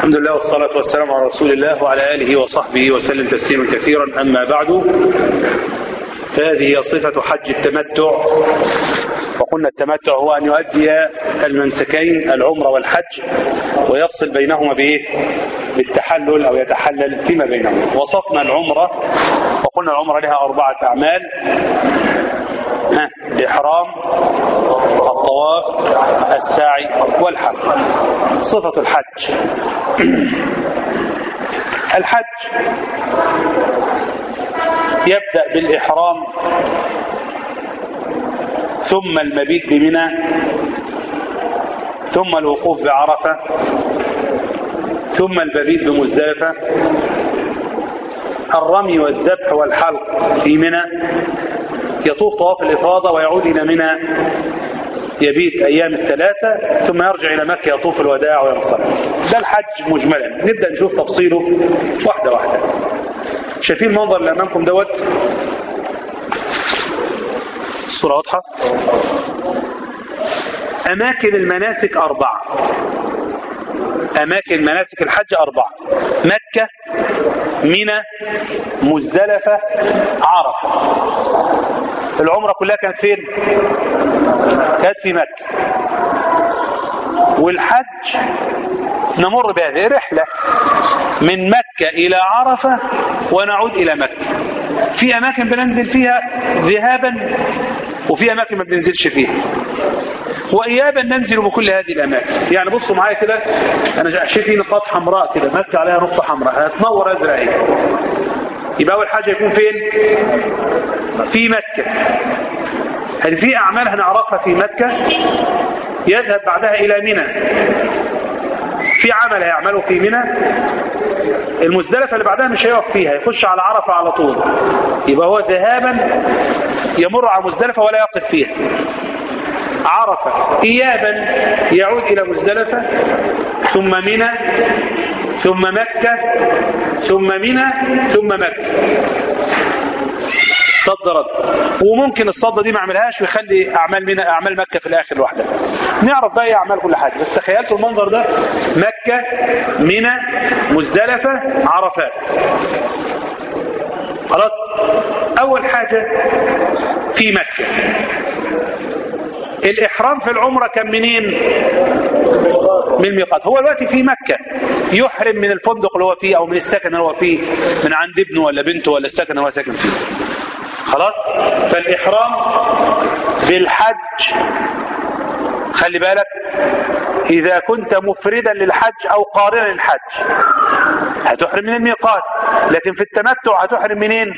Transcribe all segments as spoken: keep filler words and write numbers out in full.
الحمد لله والصلاة والسلام على رسول الله وعلى آله وصحبه وسلم تسليما كثيرا. أما بعد، فهذه صفة حج التمتع. وقلنا التمتع هو أن يؤدي المنسكين العمرة والحج ويفصل بينهما بإيه؟ بالتحلل أو يتحلل فيما بينهما. وصفنا العمرة وقلنا العمرة لها أربعة أعمال: الإحرام، الطواف، السعي، والحج. صفة الحج: الحج يبدأ بالإحرام، ثم المبيت بمنى، ثم الوقوف بعرفة، ثم المبيت بمزدلفة، الرمي والذبح والحلق في منى، يطوف طواف الإفاضة ويعود إلى منى يبيت أيام الثلاثة، ثم يرجع إلى مكة يطوف الوداع وينصرف. ده الحج مجملا. نبدأ نشوف تفصيله واحدة واحدة. شايفين المنظر اللي أمامكم دوت؟ الصورة واضحة؟ أماكن المناسك أربعة. أماكن مناسك الحج أربعة: مكة، منى، مزدلفة، عرفة. العمرة كلها كانت فين؟ كانت في مكة. والحج نمر بهذه رحلة من مكة إلى عرفة ونعود إلى مكة. في أماكن بننزل فيها ذهابا وفي أماكن ما بننزلش فيها، وإيابا ننزل بكل هذه الأماكن. يعني بصوا معايا كده، أنا شايف نقاط حمراء كده، مكة عليها نقطة حمراء هتنور أزرق اهي. يبقى أول حاجة يكون فين؟ في مكة. هذه في أعمال هنعرفها في مكة، يذهب بعدها إلى منى. في عمل هيعمله في منى. المزدلفة اللي بعدها مش هيقف فيها، يخش على عرفة على طول. يبقى هو ذهابا يمر على مزدلفة ولا يقف فيها. عرفة إيابا يعود إلى مزدلفة، ثم منى، ثم مكة، ثم منى، ثم مكة. صد رد. وممكن الصدة دي ما اعملهاش ويخلي أعمال منى أعمال مكة في الآخر لوحدها. نعرف بقى أعمال كل حاجة. بس تخيلتوا المنظر ده: مكة، منى، مزدلفة، عرفات. خلاص. أول حاجة في مكة، الإحرام في العمرة كان منين؟ من الميقات. هو دلوقتي في مكة، يحرم من الفندق اللي هو فيه أو من السكن اللي هو فيه، من عند ابنه ولا بنته ولا السكن اللي هو ساكن فيه. خلاص. فالإحرام بالحج، خلي بالك، إذا كنت مفردا للحج أو قارنا للحج هتحرم من الميقات، لكن في التمتع هتحرم منين؟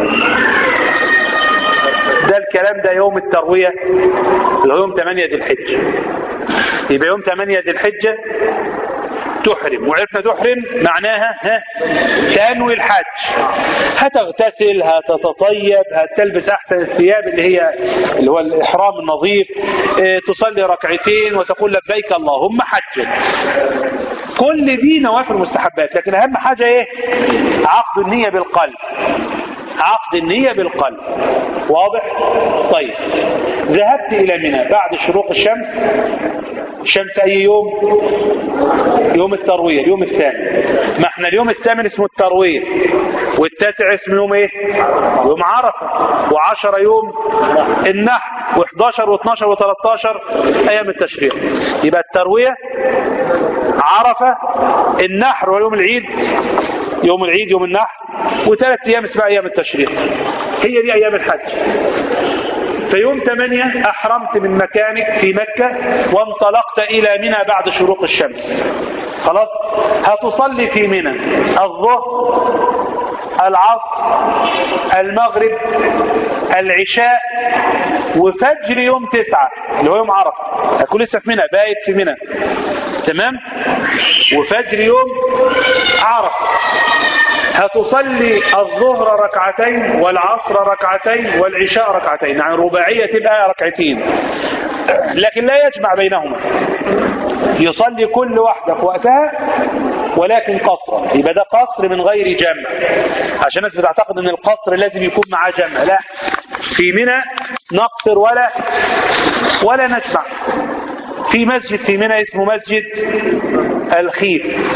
ده الكلام ده يوم التروية اللي هو يوم ثمانية ذي الحجة. يبقى يوم ثمانية ذي الحجة تحرم. وعرفنا تحرم معناها ها تنوي الحج، هتغتسل، هتتطيب، هتلبس احسن الثياب اللي هي اللي هو الاحرام النظيف، اه تصلي ركعتين وتقول لبيك اللهم حجا. كل دي نوافل مستحبات، لكن اهم حاجه ايه؟ عقد النيه بالقلب. عقد النيه بالقلب. واضح؟ طيب، ذهبت الى منى بعد شروق الشمس. الشمس اي يوم؟ يوم التروية، اليوم الثامن. ما احنا اليوم الثامن اسمه التروية، والتاسع اسمه يوم ايه؟ يوم عرفة. وعشرة يوم النحر، وإحداشر واثناشر وثلاثتاشر ايام التشريق. يبقى التروية، عرفة، النحر ويوم العيد، يوم العيد يوم النحر، وثلاث ايام اسمها ايام التشريق. هي دي ايام الحج. في يوم ثمانية أحرمت من مكانك في مكة وانطلقت إلى منى بعد شروق الشمس. خلاص. هتصلي في منى الظهر، العصر، المغرب، العشاء، وفجر يوم تسعة اللي هو يوم عرفة. هكون لسه في منى، بايت في منى. تمام. وفجر يوم عرفة هتصلي الظهر ركعتين والعصر ركعتين والعشاء ركعتين، يعني رباعية تبقى ركعتين، لكن لا يجمع بينهما. يصلي كل واحدة في وقتها ولكن قصرا. يبقى ده قصر من غير جمع، عشان الناس بتعتقد ان القصر لازم يكون معاه جمع. لا، في منى نقصر ولا ولا نجمع. في مسجد في منى اسمه مسجد الخيف،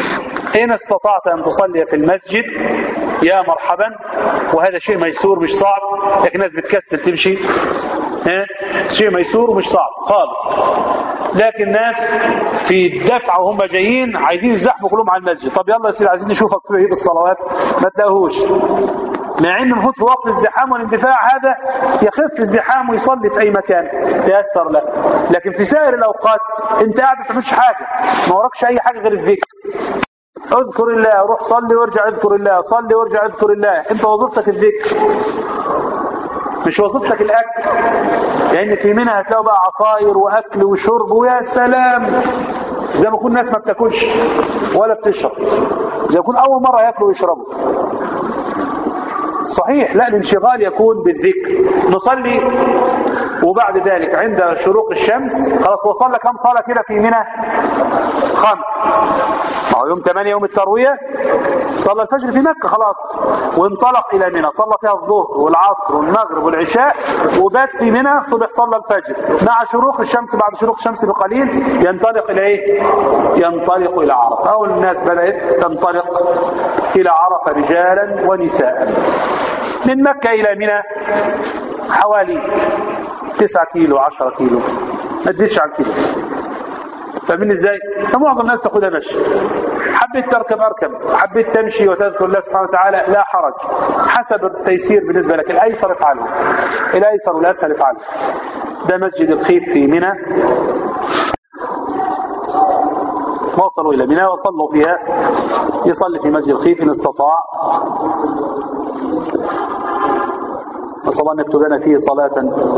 إن استطعت أن تصلي في المسجد يا مرحبا، وهذا شيء ميسور مش صعب، لكن الناس بتكسل تمشي. ها؟ شيء ميسور ومش صعب خالص، لكن الناس في الدفع وهم جايين عايزين يزحموا كلهم على المسجد. طب يلا يا سيدي عايزين نشوفك في عيد الصلوات، ما تلاقوهوش، مع ان المفروض في وقت الزحام والاندفاع هذا يخف الزحام ويصلي في اي مكان تيسر له. لكن في سائر الاوقات انت قاعد ما بتعملش حاجه، ما وراكش اي حاجه غير الذكر. اذكر الله، روح صلي وارجع اذكر الله، صلي وارجع اذكر الله. انت وظيفتك الذكر مش وظيفتك الاكل، لان في منها هتلاقوا بقى عصاير واكل وشرب ويا سلام، زي ما يكون الناس ما بتاكلش ولا بتشرب، زي ما يكون اول مره ياكلوا ويشربوا. صحيح، لا، الانشغال يكون بالذكر. نصلي وبعد ذلك عند شروق الشمس خلاص وصلنا كم صلاة كده في منى؟ خمسة. ما هو يوم ثمانية يوم التروية صلى الفجر في مكة خلاص، وانطلق إلى منى، صلى فيها الظهر والعصر والمغرب والعشاء، وبات في منى الصبح صلى الفجر. مع شروق الشمس، بعد شروق الشمس بقليل ينطلق إلى إيه؟ ينطلق إلى عرفة. أول الناس بدأت تنطلق إلى عرفة رجالا ونساء. من مكة إلى منى حوالي تسعة كيلو عشرة كيلو، ما تزيدش عن كيلو. فمن ازاي؟ فمعظم الناس تاخدها مشي. حبيت تركب اركب، حبيت تمشي وتذكر الله سبحانه وتعالى لا حرج، حسب التيسير بالنسبه لك، الايسر افعله، الايسر والاسهل افعله. ده مسجد الخيف في منى. وصلوا الى منى وصلوا فيها، يصلي في مسجد الخيف ان استطاع. نسأل الله أن يكتب لنا فيه صلاة.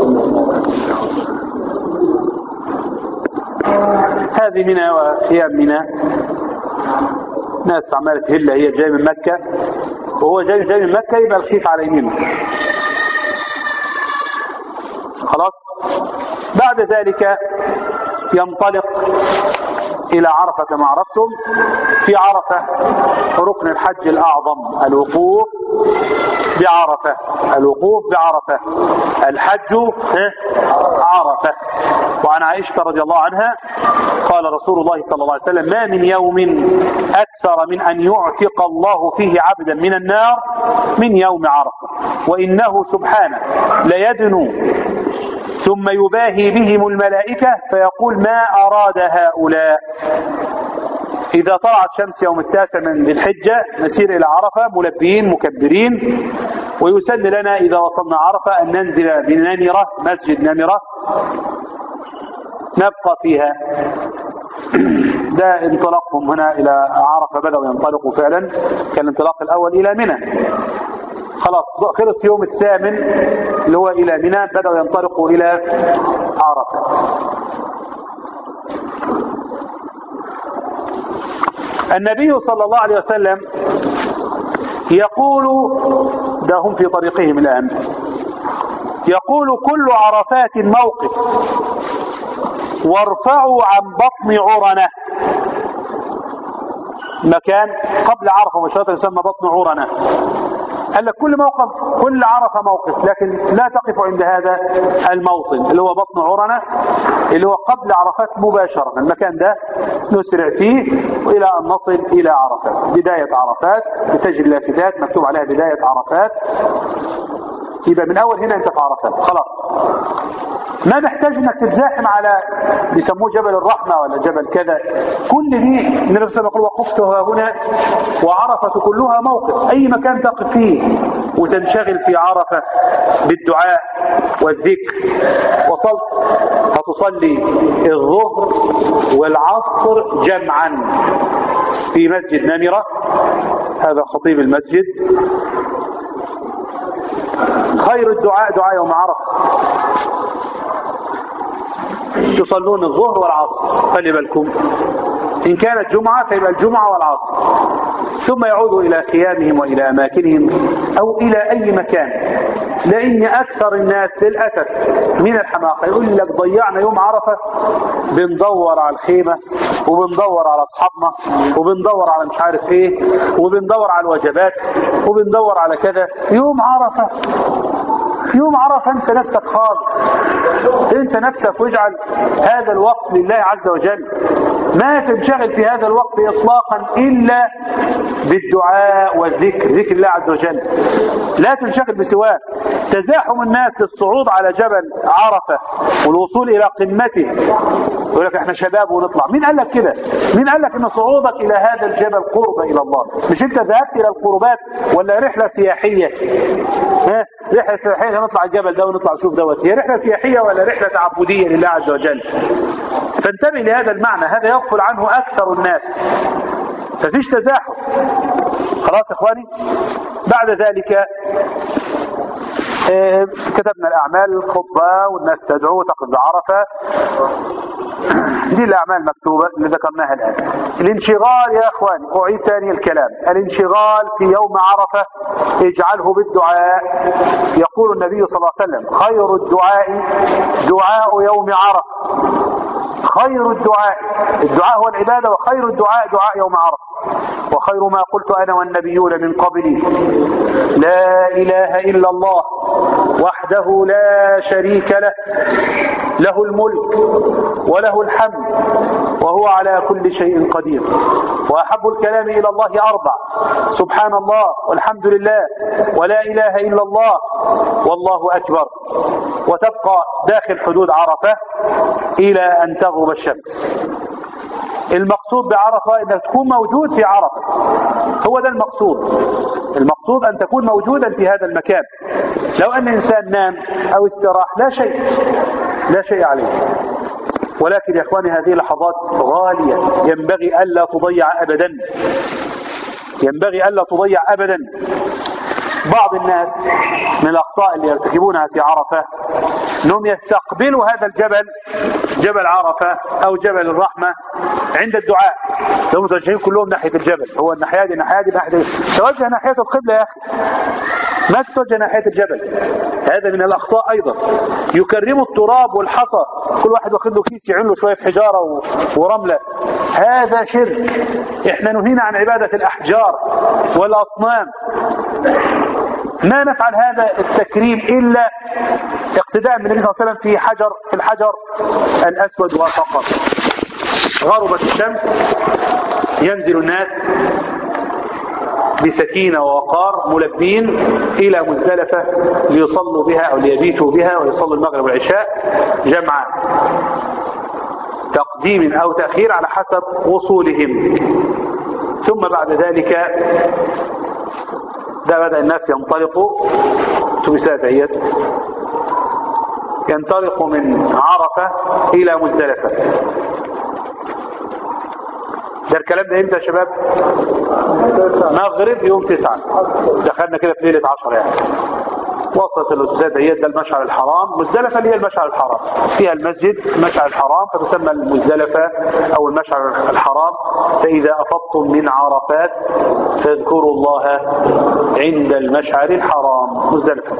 هذه منى وخيام منى، ناس عمالة هلة، هي جاي من مكة وهو جاي جاي من مكة، يبقى الخيف على يمينه خلاص. بعد ذلك ينطلق إلى عرفة كما عرفتم. في عرفة ركن الحج الأعظم الوقوف بعرفة، الوقوف بعرفة، الحج عرفة. وعن عائشة رضي الله عنها قال رسول الله صلى الله عليه وسلم: ما من يوم أكثر من أن يعتق الله فيه عبدا من النار من يوم عرفة، وإنه سبحانه ليدنو ثم يباهي بهم الملائكة فيقول: ما أراد هؤلاء. إذا طلعت شمس يوم التاسع من ذي الحجة نسير إلى عرفة ملبيين مكبرين، ويسن لنا إذا وصلنا عرفة أن ننزل بنمرة، مسجد نمرة نبقى فيها. ده انطلاقهم هنا إلى عرفة، بدأوا ينطلقوا فعلا. كان الانطلاق الأول إلى منى، خلاص خلص يوم الثامن اللي هو إلى منى، بدأوا ينطلقوا إلى عرفة. النبي صلى الله عليه وسلم يقول، ده هم في طريقهم الآن، يقول: كل عرفات موقف، وارفعوا عن بطن عرنة. مكان قبل عرفة مباشرة يسمى بطن عرنة. قال لك كل موقف، كل عرفة موقف، لكن لا تقف عند هذا الموطن اللي هو بطن عرنة اللي هو قبل عرفات مباشرة. المكان ده نسرع فيه وإلى أن نصل إلى عرفات. بداية عرفات بتجري اللافتات مكتوب عليها بداية عرفات، يبقى من أول هنا أنت في عرفات خلاص. ما نحتاج انك تتزاحم على بيسموه جبل الرحمة ولا جبل كذا، كل دي النبي صلى الله عليه وسلم يقول: وقفتها هنا وعرفة كلها موقف. اي مكان تقف فيه وتنشغل في عرفة بالدعاء والذكر. وصلت هتصلي الظهر والعصر جمعا في مسجد نمرة، هذا خطيب المسجد. خير الدعاء دعاء يوم عرفة، تصلون الظهر والعصر، خلي بالكم إن كانت جمعة فيبقى الجمعة والعصر، ثم يعودوا إلى خيامهم وإلى أماكنهم أو إلى أي مكان. لأن أكثر الناس للأسف من الحماقة يقول لك ضيعنا يوم عرفة بندور على الخيمة وبندور على أصحابنا وبندور على مش عارف إيه وبندور على الوجبات وبندور على كذا. يوم عرفة، يوم عرفة انسى نفسك خالص، انسى نفسك واجعل هذا الوقت لله عز وجل. ما تنشغل في هذا الوقت إطلاقا إلا بالدعاء والذكر، ذكر الله عز وجل، لا تنشغل بسواه. تزاحم الناس للصعود على جبل عرفة والوصول إلى قمته، يقول لك احنا شباب ونطلع. مين قال لك كده؟ مين قال لك ان صعودك إلى هذا الجبل قربة إلى الله؟ مش انت ذهبت إلى القربات ولا رحلة سياحية؟ ها؟ رحلة سياحية نطلع الجبل ده ونطلع نشوف دوت، هي رحلة سياحية ولا رحلة تعبدية لله عز وجل؟ فانتبه لهذا المعنى، هذا يغفل عنه أكثر الناس. ففيش تزاحم. خلاص يا اخواني. بعد ذلك اه كتبنا الأعمال، الخطبة والناس تدعو وتقف بعرفة، دي الأعمال المكتوبة اللي ذكرناها الآن. الانشغال يا أخواني، أعيد ثاني الكلام، الانشغال في يوم عرفة اجعله بالدعاء. يقول النبي صلى الله عليه وسلم: خير الدعاء دعاء يوم عرفة. خير الدعاء، الدعاء هو العبادة، وخير الدعاء دعاء يوم عرفة. وخير ما قلت أنا والنبيون من قبلي لا إله إلا الله وحده لا شريك له، له الملك وله الحمد وهو على كل شيء قدير. وأحب الكلام إلى الله أربع: سبحان الله والحمد لله ولا إله إلا الله والله أكبر. وتبقى داخل حدود عرفة إلى أن تغرب الشمس. المقصود بعرفة أنك تكون موجود في عرفة، هو ده المقصود. المقصود أن تكون موجودا في هذا المكان. لو أن إنسان نام أو استراح لا شيء، لا شيء عليه. ولكن يا إخواني هذه لحظات غالية ينبغي ألا تضيع أبدا، ينبغي ألا تضيع أبدا. بعض الناس من الأخطاء اللي يرتكبونها في عرفة أنهم يستقبلوا هذا الجبل، جبل عرفة أو جبل الرحمة، عند الدعاء. هم متوجهين كلهم ناحية الجبل، هو الناحية دي الناحية دي ناحية، توجه ناحية القبلة يا أخي، ما تتوجه ناحية الجبل. هذا من الأخطاء أيضا. يكرموا التراب والحصى، كل واحد واخد له كيس يعين له شوية حجارة ورملة، هذا شرك. احنا نهينا عن عبادة الأحجار والأصنام، ما نفعل هذا التكريم إلا اقتداء بالنبي صلى الله عليه وسلم في حجر، في الحجر الأسود وفقط. غربت الشمس ينزل الناس بسكينة ووقار ملبين إلى مزدلفة ليصلوا بها أو ليبيتوا بها ويصلوا المغرب والعشاء جمعا، تقديم أو تأخير على حسب وصولهم. ثم بعد ذلك ده بدأ الناس ينطلقوا تمسات عيد ينطلقوا من عرفة إلى مزدلفة. ده الكلام ده امتى يا شباب؟ مغرب يوم تسعة، دخلنا كده في ليلة عشر يعني. وصلت الأساسات عيد ده المشعر الحرام. مزدلفة اللي هي المشعر الحرام، فيها المسجد المشعر الحرام، فتسمى المزدلفة أو المشعر الحرام. فإذا أفضتم من عرفات فاذكروا الله عند المشعر الحرام، مزدلفة.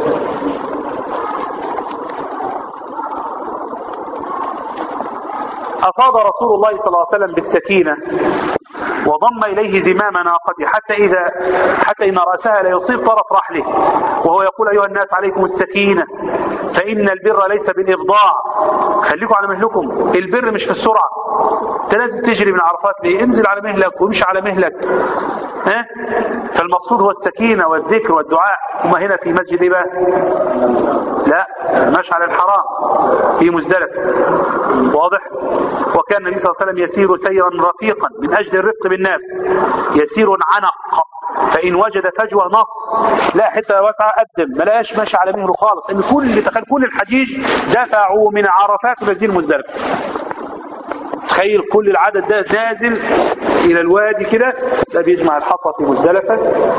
أفاض رسول الله صلى الله عليه وسلم بالسكينة وضم إليه زمام ناقته حتى إذا حتى إن رأسها لا يصيب طرف رحله، وهو يقول: أيها الناس عليكم السكينة فإن البر ليس بالإفضاع. خليكم على مهلكم، البر مش في السرعة. انت لازم تجري من عرفات ليه؟ انزل على مهلك ومش على مهلك. ها؟ فالمقصود هو السكينة والذكر والدعاء. ثم هنا في مسجد إيه بقى؟ لا، المشعر الحرام في مزدلفة، واضح؟ وكان النبي صلى الله عليه وسلم يسير سيرا رفيقا من أجل الرفق بالناس، يسير عنق، فإن وجد فجوة نص، لا حتى واسعة قدم، ما لاش ماشي على مهله خالص. إن كل تخيل كل الحجيج دفعوا من عرفات ونازلين مزدلفة. تخيل كل العدد ده نازل إلى الوادي كده، ده بيجمع الحصى في مزدلفة،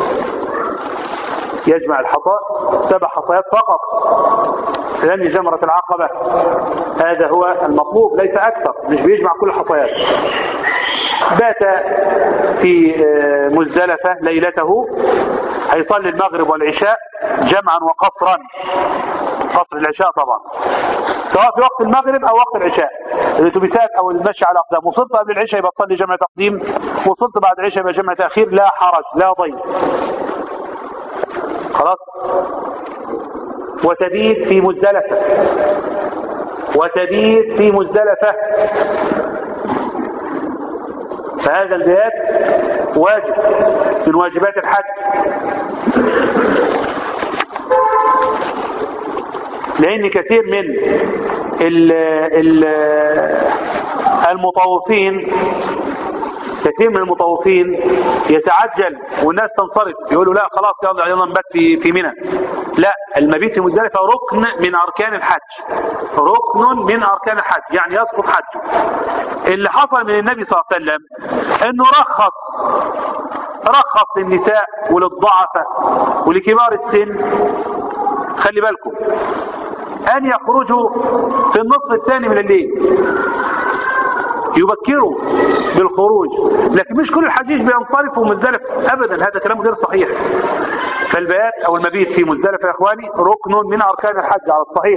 يجمع الحصى سبع حصيات فقط رمي جمرة العقبة. هذا هو المطلوب ليس أكثر، مش بيجمع كل الحصيات. بات في مزدلفة ليلته، هيصلي المغرب والعشاء جمعا وقصرا، قصر العشاء طبعا، سواء في وقت المغرب أو وقت العشاء. الاتوبيسات أو المشي على الأقدام، وصلت قبل العشاء يبقى تصلي جمع تقديم، وصلت بعد العشاء يبقى جمع تأخير، لا حرج لا ضيق. خلاص. وتبيت في مزدلفة، وتبيت في مزدلفة فهذا البيات واجب من واجبات الحج، لأن كثير من ال ال المطوفين كثير من المطوفين يتعجل والناس تنصرف، يقولوا لا خلاص يلا يلا نبات في في منى. لا، المبيت في مزدلفة ركن من أركان الحج، ركن من أركان الحج، يعني يسقط حجه. اللي حصل من النبي صلى الله عليه وسلم انه رخص رخص للنساء وللضعفاء ولكبار السن، خلي بالكم، أن يخرجوا في النصف الثاني من الليل، يبكروا بالخروج، لكن مش كل الحجيج بينصرفوا مزدلفة أبدا، هذا كلام غير صحيح. فالبيات أو المبيت في مزدلفة يا إخواني ركن من أركان الحج على الصحيح.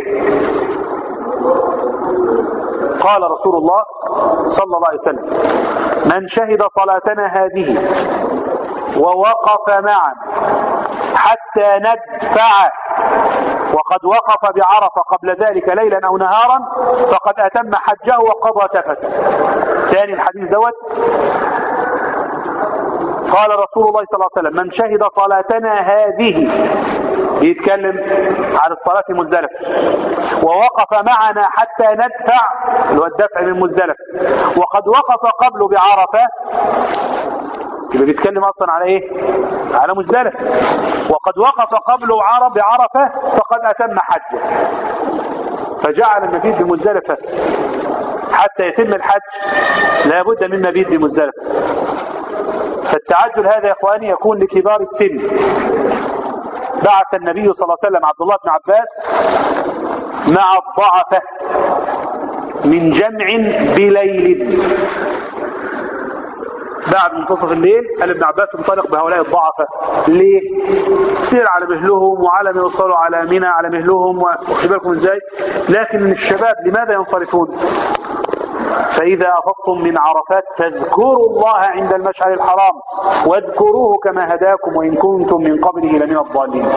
قال رسول الله صلى الله عليه وسلم: من شهد صلاتنا هذه ووقف معا حتى ندفع، وقد وقف بعرفة قبل ذلك ليلا أو نهارا، فقد أتم حجه وقضى تفته. ثاني الحديث دوت، قال رسول الله صلى الله عليه وسلم: من شهد صلاتنا هذه، بيتكلم عن الصلاة في مزدلفة، ووقف معنا حتى ندفع، اللي هو الدفع من مزدلفة، وقد وقف قبله بعرفة، يبقى بيتكلم اصلا على ايه؟ على مزدلفة. وقد وقف قبله عرب بعرفة فقد اتم حجه. فجعل المبيت بمزدلفة حتى يتم الحج لا بد من مبيت بمزدلفة. فالتعجل هذا يا اخواني يكون لكبار السن. بعث النبي صلى الله عليه وسلم عبد الله بن عباس مع الضعفة من جمع بليل، بعد منتصف الليل قال ابن عباس انطلق بهؤلاء الضعفة. ليه؟ سير على مهلهم وعلى ما يوصلوا على منى على مهلهم، واخد بالكم ازاي؟ لكن الشباب لماذا ينصرفون؟ فإذا أفضتم من عرفات فاذكروا الله عند المشعر الحرام واذكروه كما هداكم وإن كنتم من قبله لمن الضالين.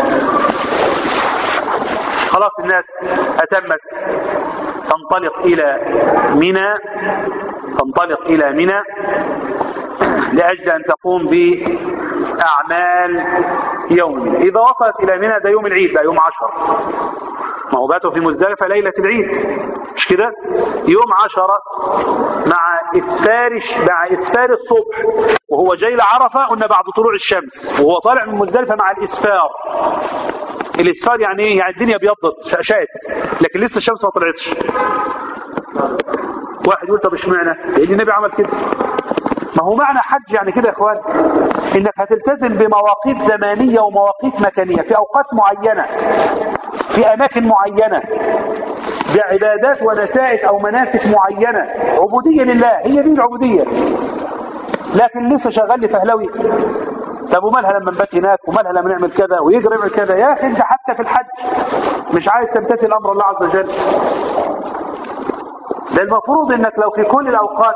خلاص الناس أتمت، تنطلق إلى منى تنطلق إلى منى لأجل أن تقوم بأعمال يوم. إذا وصلت إلى منى ده يوم العيد بقى، يوم عشر، ما هو باتوا في مزدلفة ليلة العيد مش كده؟ يوم عشرة مع إسفار مع إسفار الصبح، وهو جاي لعرفة قلنا بعد طلوع الشمس، وهو طالع من مزدلفة مع الإسفار. الإسفار يعني إيه؟ يعني الدنيا بيضت شاشات لكن لسه الشمس ما طلعتش. واحد يقول طب اشمعنى؟ لأن النبي عمل كده. ما هو معنى حج يعني كده يا اخوان، انك هتلتزم بمواقيت زمانية ومواقيت مكانية في اوقات معينة في اماكن معينة بعبادات ونسائك او مناسك معينة، عبودية لله، هي دي العبودية. لكن لسه شغال لي فهلوي، طب ومالها لما نبات هناك، ومالها لما نعمل كذا ويجري يعمل كذا. يا اخي انت حتى في الحج مش عايز تمتثل امر الله عز وجل. ده المفروض انك لو في كل الاوقات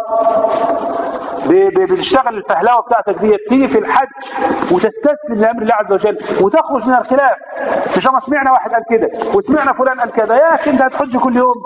بتشتغل الفهلاوه بتاعتك دي، تيجي في الحج وتستسلم لامر الله عز وجل وتخرج من الخلاف. مش ما سمعنا واحد قال كده وسمعنا فلان قال كذا، يا اخي انت هتحج كل يوم.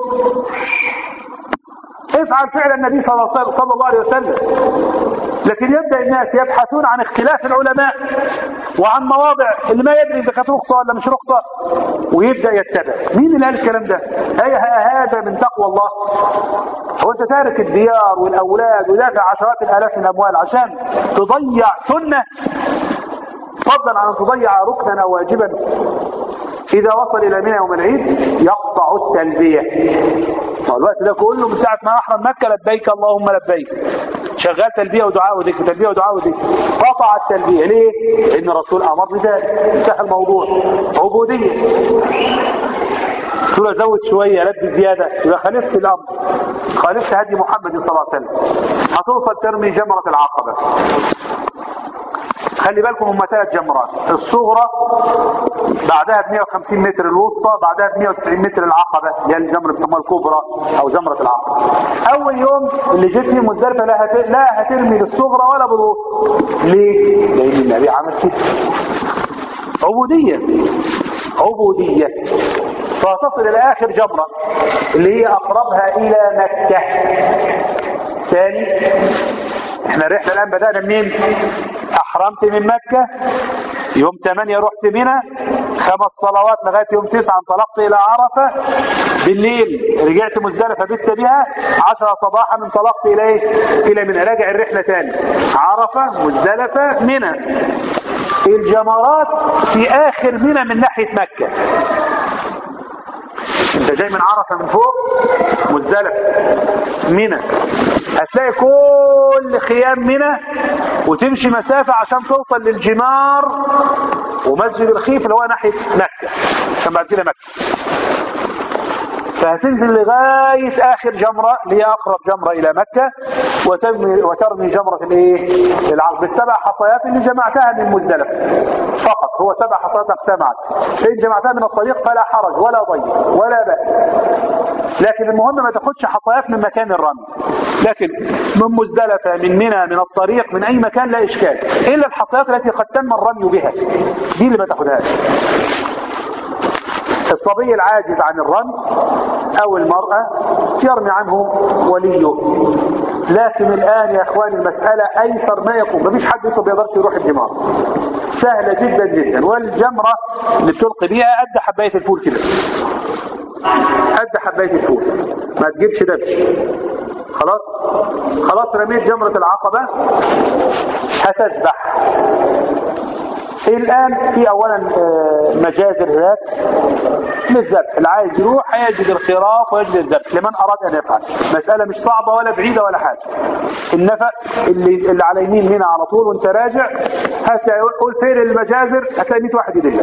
افعل فعل النبي صلى الله عليه وسلم. لكن يبدا الناس يبحثون عن اختلاف العلماء وعن مواضع اللي ما يدري اذا كانت رخصه ولا مش رخصه، ويبدا يتبع. مين اللي قال الكلام ده؟ هذا من تقوى الله؟ هو انت تارك الديار والاولاد ودافع عشرات الالاف من الاموال عشان تضيع سنه، فضلا عن ان تضيع ركنا او واجبا؟ اذا وصل الى منى يوم العيد يقطع التلبيه. الوقت ده كله من ساعه ما احرم مكه لبيك اللهم لبيك، شغال تلبيه ودعاء وذكر تلبيه ودعاء وذكر. قطع التلبيه ليه؟ لان الرسول امر بذلك، انتهى الموضوع. عبوديه. تقول ازود شويه لبي زياده، يبقى خالفت الامر، خالفت هدي محمد صلى الله عليه وسلم. هتوصل ترمي جمره العقبه. خلي بالكم هم ثلاث جمرات، الصغرى بعدها ب مئة وخمسين متر، الوسطى بعدها ب مئة وتسعين متر العقبه اللي هي الجمره بيسموها الكبرى او جمره العقبه. اول يوم اللي جيت فيه مزدلفه لا هت... لا هترمي بالصغرى ولا بالوسطى. ليه؟ لان النبي عمل كده. عبوديه عبوديه. فتصل الى اخر جمره اللي هي اقربها الى مكه. ثاني احنا الرحلة الآن بدأنا منين؟ أحرمت من مكة، يوم ثمانية رحت منى، خمس صلوات لغاية يوم تسعة انطلقت إلى عرفة، بالليل رجعت مزدلفة بت بها، عشرة صباحا انطلقت إلى ايه؟ إلى منى. راجع الرحلة تاني، عرفة مزدلفة منى. الجمرات في آخر منى من ناحية مكة. انت جاي من عرفة من فوق مزدلفة منى، هتلاقي كل خيام منى وتمشي مسافة عشان توصل للجمار ومسجد الخيف اللي هو ناحية مكة، عشان بعد كده مكة. فهتنزل لغاية آخر جمرة اللي هي أقرب جمرة إلى مكة، وترمي, وترمي جمرة الايه؟ العقبة بالسبع حصيات اللي جمعتها من مزدلفة فقط. هو سبع حصيات اجتمعت، فإن جمعتها من الطريق فلا حرج ولا ضيق ولا بأس. لكن المهم ما تاخدش حصيات من مكان الرمي. لكن من مزدلفة، من منى، من الطريق، من أي مكان لا إشكال، إلا الحصيات التي قد تم الرمي بها دي اللي ما تاخدهاش. الصبي العاجز عن الرمي أو المرأة يرمي عنه وليه. لكن الآن يا أخواني المسألة أيسر ما يكون، مفيش حد يصب بيقدرش يروح الجمار، سهلة جدا جدا. والجمرة اللي بتلقي بيها قد حباية الفول كده، قد حباية الفول، ما تجيبش دبش. خلاص خلاص رميت جمرة العقبة، هتذبح. الآن في أولا مجازر هناك للذبح، اللي عايز يروح هيجد الخراف ويجد الذبح لمن أراد أن يفعل. مسألة مش صعبة ولا بعيدة ولا حاجة. النفق اللي, اللي على يمين هنا على طول وانت راجع، هتقول فين المجازر، هتلاقي مية واحد يدلك.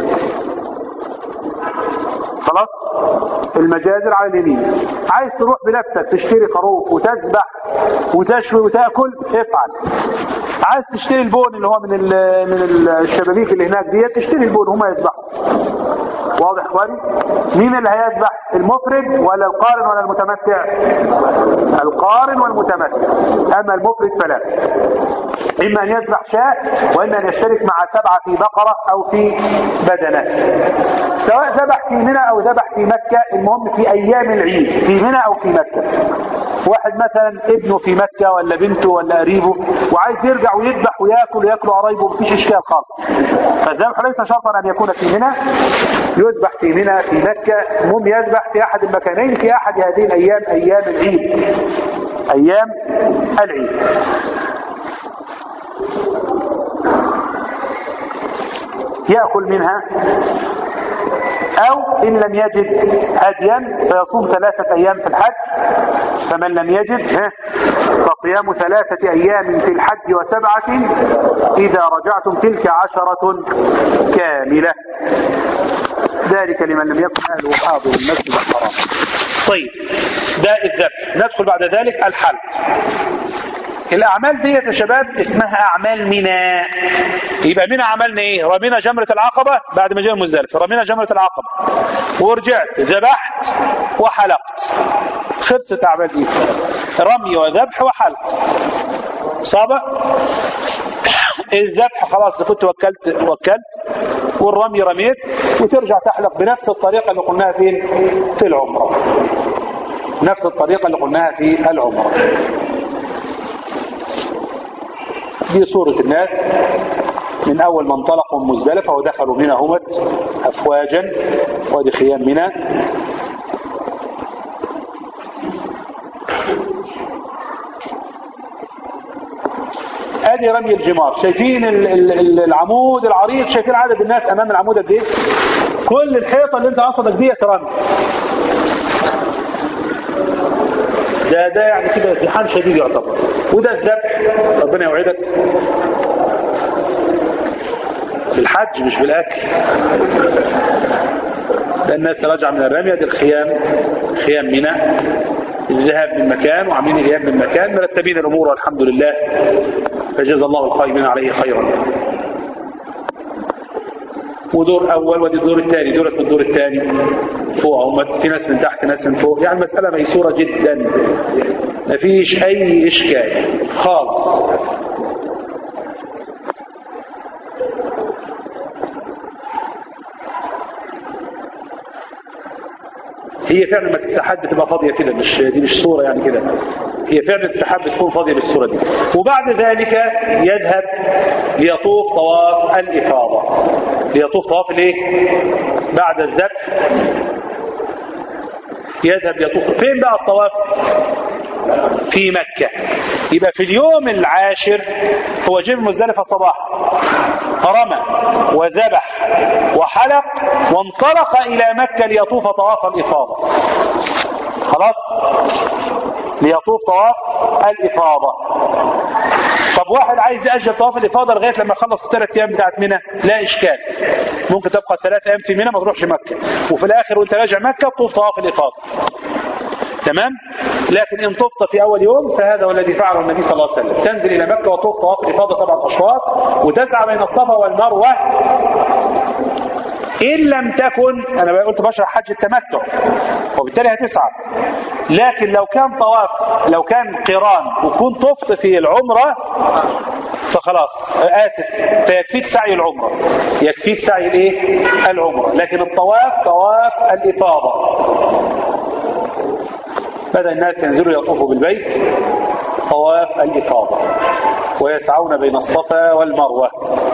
خلاص المجازر على اليمين. عايز تروح بنفسك تشتري خروف وتذبح وتشوي وتاكل، افعل. عايز تشتري البون اللي هو من من الشبابيك اللي هناك دي، تشتري البون هم يذبحوا. واضح يا اخواني؟ مين اللي هيذبح؟ المفرد ولا القارن ولا المتمتع؟ القارن والمتمتع. اما المفرد فلا، اما ان يذبح شاة واما ان يشترك مع سبعة في بقرة او في بدنة، سواء ذبح في منى او ذبح في مكة. المهم في ايام العيد في منى او في مكة. واحد مثلا ابنه في مكة ولا بنته ولا قريبه وعايز يرجع ويذبح وياكل وياكل قرايبه، مفيش اشكال خالص. فالذبح ليس شرطا ان يكون في منى، يذبح في منى في مكة. المهم يذبح في احد المكانين في احد هذه الايام، ايام العيد، ايام العيد. يأكل منها، أو إن لم يجد هديا فيصوم ثلاثة أيام في الحج. فمن لم يجد فصيام ثلاثة أيام في الحج وسبعة إذا رجعتم، تلك عشرة كاملة. ذلك لمن لم يكن أهله حاضر المسجد الحرام. طيب ده الذبح. ندخل بعد ذلك الحلق. الأعمال دي يا شباب اسمها أعمال منى. يبقى منى عملنا إيه؟ رمينا جمرة العقبة بعد ما جينا مزدلفة، رمينا جمرة العقبة ورجعت ذبحت وحلقت، خلصت أعمال دي، رمي وذبح وحلق. صابع الذبح خلاص كنت وكلت وكلت، والرمي رميت، وترجع تحلق بنفس الطريقة اللي قلناها فين؟ في العمرة. نفس الطريقة اللي قلناها في العمرة. دي صورة الناس من أول ما انطلقوا من مزدلفة ودخلوا منى همت أفواجا، وادي خيام منى. ادي رمي الجمار. شايفين العمود العريض؟ شايفين عدد الناس امام العمود قد ايه؟ كل الحيطة اللي انت قصدك دي ترمي. ده ده يعني كده ازدحام شديد يعتبر. وده الذبح. ربنا يوعدك بالحج مش بالاكل. ده الناس راجعه من الرميه. دي الخيام، خيام منى، الذهاب من مكان وعاملين الاياب من مكان، مرتبين الامور والحمد لله، فجزا الله القائمين عليه خيرا. ودور اول ودي الدور الثاني، دورك من الدور الثاني فوق هم، في ناس من تحت ناس من فوق، يعني المسألة ميسورة جدا، مفيش اي اشكال خالص. هي فعلا الساحات بتبقى فاضية كده، مش دي مش صورة يعني كده، هي فعلا السحاب بتكون فاضية بالصورة دي. وبعد ذلك يذهب ليطوف طواف الإفاضة. ليطوف طواف الايه؟ بعد الذبح يذهب يطوف. فين بقى الطواف؟ في مكة. يبقى في اليوم العاشر هو جه من مزدلفة صباحا، رمى وذبح وحلق وانطلق إلى مكة ليطوف طواف الإفاضة. خلاص؟ ليطوف طواف الإفاضة. طب واحد عايز يأجل طواف الإفاضة لغاية لما يخلص الثلاث أيام بتاعت منى، لا إشكال، ممكن تبقى ثلاث أيام في منى ما تروحش مكة، وفي الآخر وأنت راجع مكة تطوف طواف الإفاضة. تمام؟ لكن إن طفت في أول يوم فهذا هو الذي فعله النبي صلى الله عليه وسلم، تنزل إلى مكة وتطوف طواف الإفاضة سبعة أشواط وتسعى بين الصفا والمروة. إن لم تكن، أنا قلت بشرح حج التمتع وبالتالي هتسعى، لكن لو كان طواف، لو كان قران وكون طفت في العمرة فخلاص آسف، فيكفيك سعي العمرة، يكفيك سعي الايه؟ العمرة. لكن الطواف طواف الإفاضة. بدأ الناس ينزلوا يطوفوا بالبيت طواف الإفاضة ويسعون بين الصفا والمروة.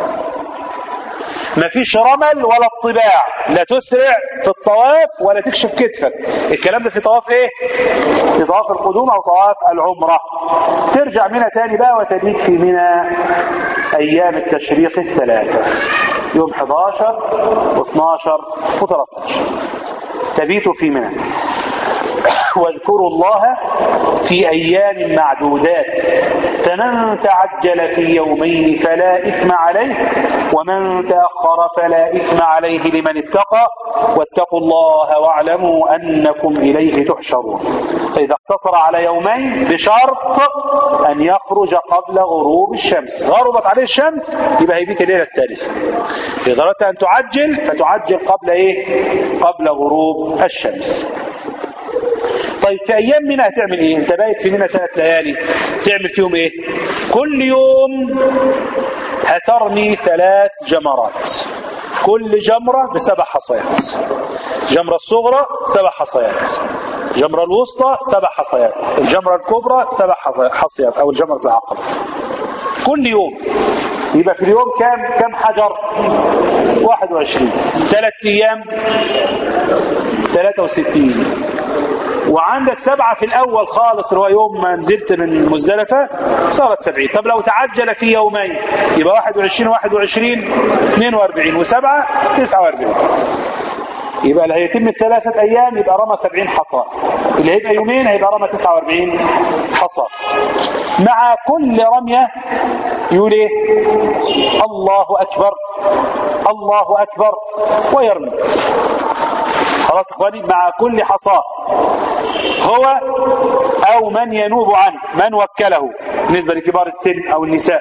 ما فيش رمل ولا اطباع، لا تسرع في الطواف ولا تكشف كتفك. الكلام ده في طواف ايه؟ في طواف القدوم او طواف العمرة. ترجع منى تاني بقى وتبيت في منى ايام التشريق الثلاثة، يوم احداشر واثناشر وثلاثة عشر تبيت في منى. واذكروا الله في أيام معدودات، فمن تعجل في يومين فلا إثم عليه ومن تأخر فلا إثم عليه لمن اتقى واتقوا الله واعلموا أنكم إليه تحشرون. فإذا اقتصر على يومين بشرط أن يخرج قبل غروب الشمس. غربت عليه الشمس يبقى هيبيت الليلة الثالثة. إذا أردت أن تعجل فتعجل قبل إيه؟ قبل غروب الشمس. طيب في أيام منى هتعمل إيه؟ أنت بايت في منى ثلاث ليالي، تعمل فيهم إيه؟ كل يوم هترمي ثلاث جمرات، كل جمرة بسبع حصيات. جمرة الصغرى سبع حصيات، جمرة الوسطى سبع حصيات، الجمرة الكبرى سبع حصيات أو الجمرة العقبة. كل يوم يبقى في اليوم كام كم حجر؟ واحد وعشرين. ثلاث أيام ثلاثة وستين. وعندك سبعة في الأول خالص اللي هو يوم ما نزلت من مزدلفة صارت سبعين. طب لو تعجل في يومين يبقى واحد وعشرين واحد وعشرين اثنين وأربعين وسبعة تسعة وأربعين. يبقى اللي هيتم الثلاثة أيام يبقى رمى سبعين حصى، اللي هيبقى يومين هيبقى رمى تسعة وأربعين حصى. مع كل رمية يقول ايه؟ الله أكبر الله أكبر ويرمي. خلاص اخواني، مع كل حصاة هو او من ينوب عنه، من وكله بالنسبة لكبار السن او النساء.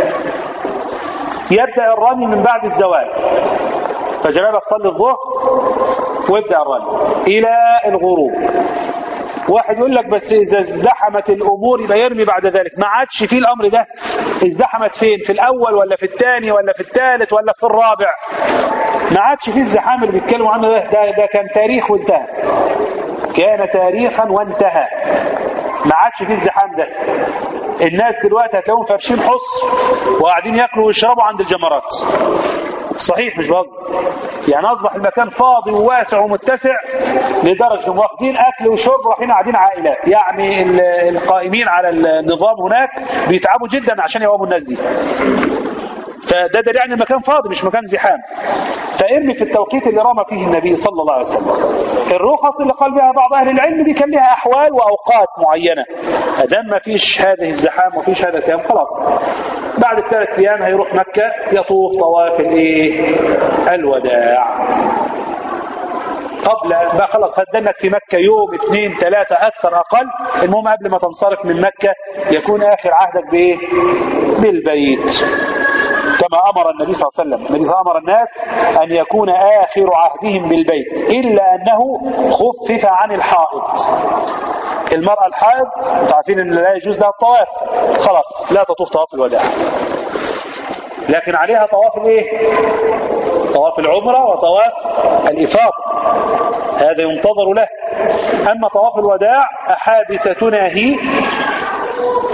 يبدأ الرمي من بعد الزوال، فجنابك صلي الظهر وابدأ الرمي الى الغروب. واحد يقول لك بس اذا ازدحمت الامور يبقى يرمي بعد ذلك. ما عادش فيه الامر ده. ازدحمت فين؟ في الاول ولا في الثاني ولا في الثالث ولا في الرابع؟ ما عادش فيه الزحام اللي بيتكلموا عنه ده. ده, ده كان تاريخ وانتهى، كان تاريخا وانتهى. ما عادش فيه الزحام ده. الناس دلوقتي هتلاقيهم فارشين حصر وقاعدين ياكلوا ويشربوا عند الجمرات. صحيح مش بهزر، يعني اصبح المكان فاضي وواسع ومتسع لدرجه انهم واخدين اكل وشرب ورايحين قاعدين عائلات. يعني القائمين على النظام هناك بيتعبوا جدا عشان يقوموا الناس دي. فده دليل يعني المكان فاضي مش مكان زحام. فارمي في التوقيت اللي رمى فيه النبي صلى الله عليه وسلم. الرخص اللي قال بها بعض اهل العلم دي كان لها احوال واوقات معينه. ادام ما فيش هذه الزحام وفيش هذا الكلام خلاص بعد الثلاث ايام هيروح مكه يطوف طواف الايه؟ الوداع. قبل بقى خلاص هتدنك في مكة يوم اثنين ثلاثة أكثر أقل. المهم قبل ما تنصرف من مكة يكون آخر عهدك بإيه؟ بالبيت، كما أمر النبي صلى الله عليه وسلم. النبي صلى الله عليه وسلم أمر الناس أن يكون آخر عهدهم بالبيت، إلا أنه خفف عن الحائض. المرأة الحائض تعرفين أن لا يجوز لها الطواف، خلاص لا تطوف طواف الوداع، لكن عليها طواف الايه؟ طواف العمرة وطواف الإفاضة، هذا ينتظر له. أما طواف الوداع أحادثتنا هي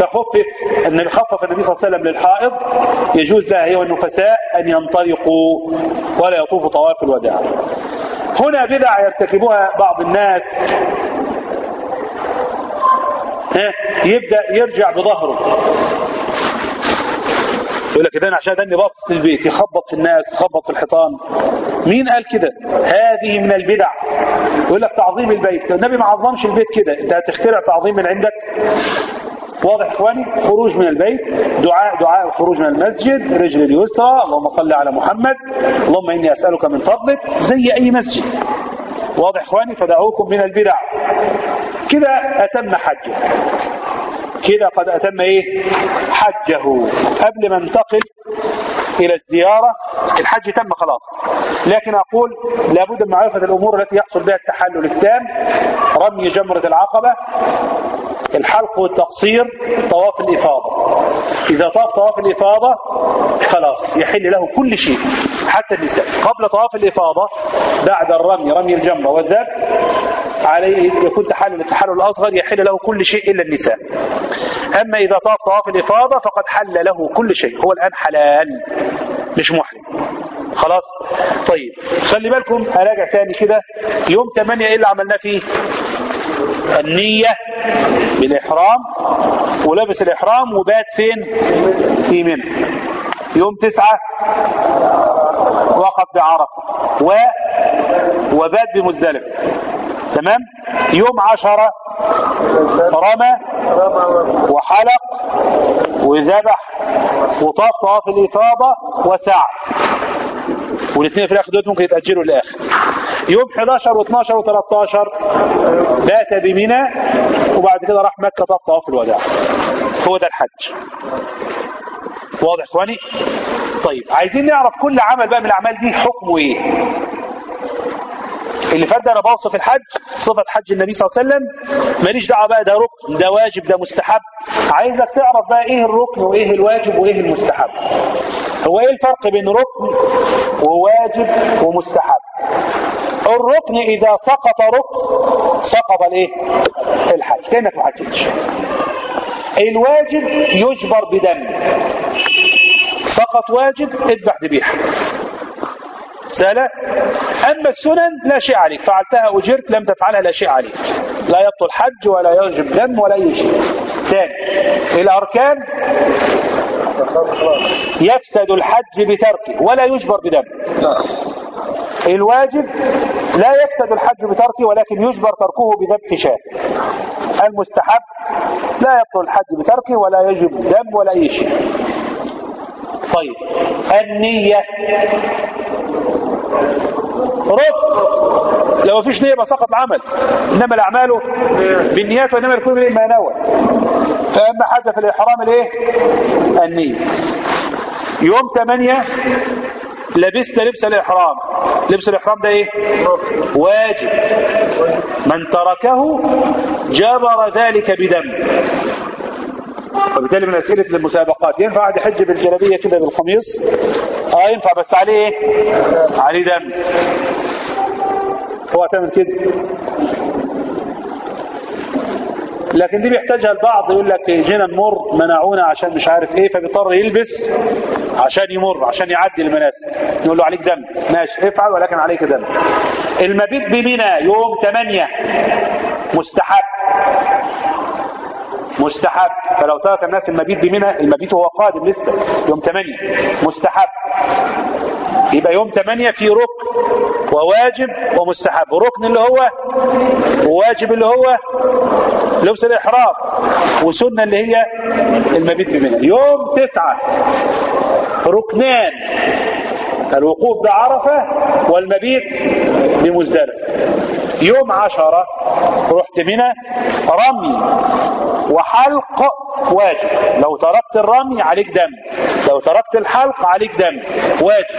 فخفف أن خفف النبي صلى الله عليه وسلم للحائض يجوز لها هي والنفساء أن ينطلقوا ولا يطوفوا طواف الوداع. هنا بدع يرتكبها بعض الناس، يبدأ يرجع بظهره، يقول لك إذا عشان أني باصص للبيت، يخبط في الناس، يخبط في الحيطان. مين قال كده؟ هذه من البدع. يقول لك تعظيم البيت، النبي ما عظمش البيت كده، انت هتخترع تعظيم من عندك. واضح اخواني؟ خروج من البيت، دعاء دعاء الخروج من المسجد، رجل اليسرى، اللهم صل على محمد، اللهم اني اسالك من فضلك، زي اي مسجد. واضح اخواني؟ فدعوكم من البدع. كده اتم حجه، كده قد اتم ايه؟ حجه. قبل ما ننتقل الى الزياره، الحج تم خلاص، لكن اقول لابد من معرفه الامور التي يحصل بها التحلل التام: رمي جمره العقبه، الحلق والتقصير، طواف الإفاضة. إذا طاف طواف الإفاضة خلاص يحل له كل شيء حتى النساء. قبل طواف الإفاضة بعد الرمي، رمي الجمرة والذبح، عليه يكون تحلل التحلل الأصغر، يحل له كل شيء إلا النساء. أما إذا طاف طواف الإفاضة فقد حل له كل شيء، هو الآن حلال مش محرم خلاص. طيب خلي بالكم، أراجع تاني كده. يوم ثمانية إيه اللي عملناه فيه؟ النية بالإحرام، ولبس الإحرام وبات فين؟ في منى. يوم تسعة وقف بعرفة و... وبات بمزدلفة. تمام. يوم عشرة رمى وحلق وذبح وطاف طواف الإفاضة وسعى، والاثنين في الاخر دول ممكن يتأجلوا للآخر. يوم حداشر واثناشر وثلاثتاشر بات بمنى، وبعد كده راح مكة طاف طواف الوداع. هو ده الحج. واضح اخواني؟ طيب عايزين نعرف كل عمل بقى من الاعمال دي حكمه ايه. اللي فات ده انا بوصف الحج، صفة حج النبي صلى الله عليه وسلم، ماليش دعوه بقى ده ركن ده واجب ده مستحب. عايزك تعرف بقى ايه الركن وايه الواجب وايه المستحب. هو ايه الفرق بين ركن وواجب ومستحب؟ الركن اذا سقط ركن سقط الايه؟ الحج، كانك ما حجتش. الواجب يجبر بدم، سقط واجب اذبح ذبيحه سهلة. أما السنن لا شيء عليك، فعلتها أجرت، لم تفعلها لا شيء عليك، لا يبطل حج ولا يجب دم ولا أي شيء. ثاني، الأركان يفسد الحج بتركه ولا يجبر بدم. الواجب لا يفسد الحج بتركه ولكن يجبر تركه بذبح شاة. المستحب لا يبطل الحج بتركه ولا يجب دم ولا أي شيء. طيب النية ركن، لو مفيش نية سقط العمل، انما الاعمال بالنيات وانما يكون من ما نوى. فاما حاجه في الاحرام الايه؟ النية. يوم ثمانية لبست لبس الاحرام، لبس الاحرام ده ايه؟ واجب، من تركه جبر ذلك بدم. وبالتالي من اسئله المسابقات، ينفع واحد يحج بالجلابيه كده بالقميص؟ اه ينفع، بس عليه ايه؟ عليه دم. هو تعمل كده، لكن دي بيحتاجها البعض، يقول لك جينا نمر منعونا عشان مش عارف ايه، فبيضطر يلبس عشان يمر، عشان يعدي المناسك. نقول له عليك دم، ماشي افعل ولكن عليك دم. المبيت بمنى يوم ثمانية مستحب، مستحب. فلو ترك الناس المبيت بمنى، المبيت هو قادم لسه يوم ثمانية، مستحب. يبقى يوم ثمانية في ركن وواجب ومستحب. ركن اللي هو، وواجب اللي هو لبس الإحرام، وسنة اللي هي المبيت بمنى. يوم تسعة ركنان، الوقوف بعرفة والمبيت بمزدلفة. يوم عشرة رحت منى، رمي وحلق واجب، لو تركت الرمي عليك دم، لو تركت الحلق عليك دم واجب.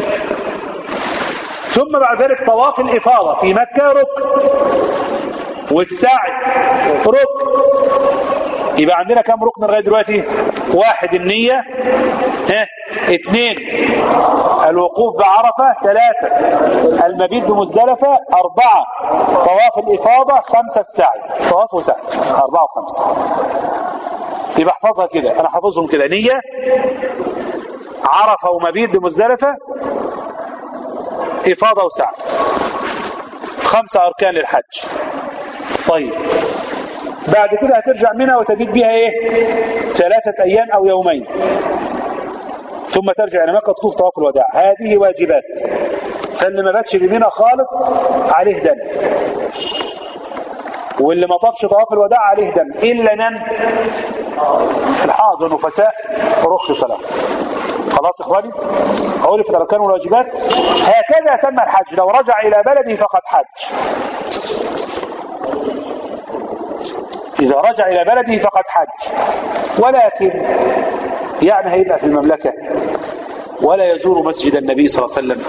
ثم بعد ذلك طواف الإفاضة في مكة ركن، والسعي ركن. يبقى عندنا كم ركن لغايه دلوقتي؟ واحد النية، ها اثنين الوقوف بعرفة، ثلاثة المبيت بمزدلفة، أربعة طواف الإفاضة، خمسة السعي، طواف وسعي، أربعة وخمسة. يبقى احفظها كده، انا حافظهم كده: نية، عرفة ومبيت بمزدلفة، إفاضة وسعي. خمسة أركان للحج. طيب بعد كده هترجع منها وتبيت بها ايه؟ ثلاثة أيام أو يومين، ثم ترجع إلى مكة تطوف طواف الوداع. هذه واجبات. فاللي ما باتش بمنى خالص عليه دم، واللي ما طافش طواف الوداع عليه دم، إلا من الحائض والنفساء رخص له. خلاص إخواني، عرفت الأركان والواجبات. هكذا تم الحج. لو رجع إلى بلده فقد حج. إذا رجع إلى بلده فقد حج، ولكن يعني هيبقى في المملكة ولا يزور مسجد النبي صلى الله عليه وسلم،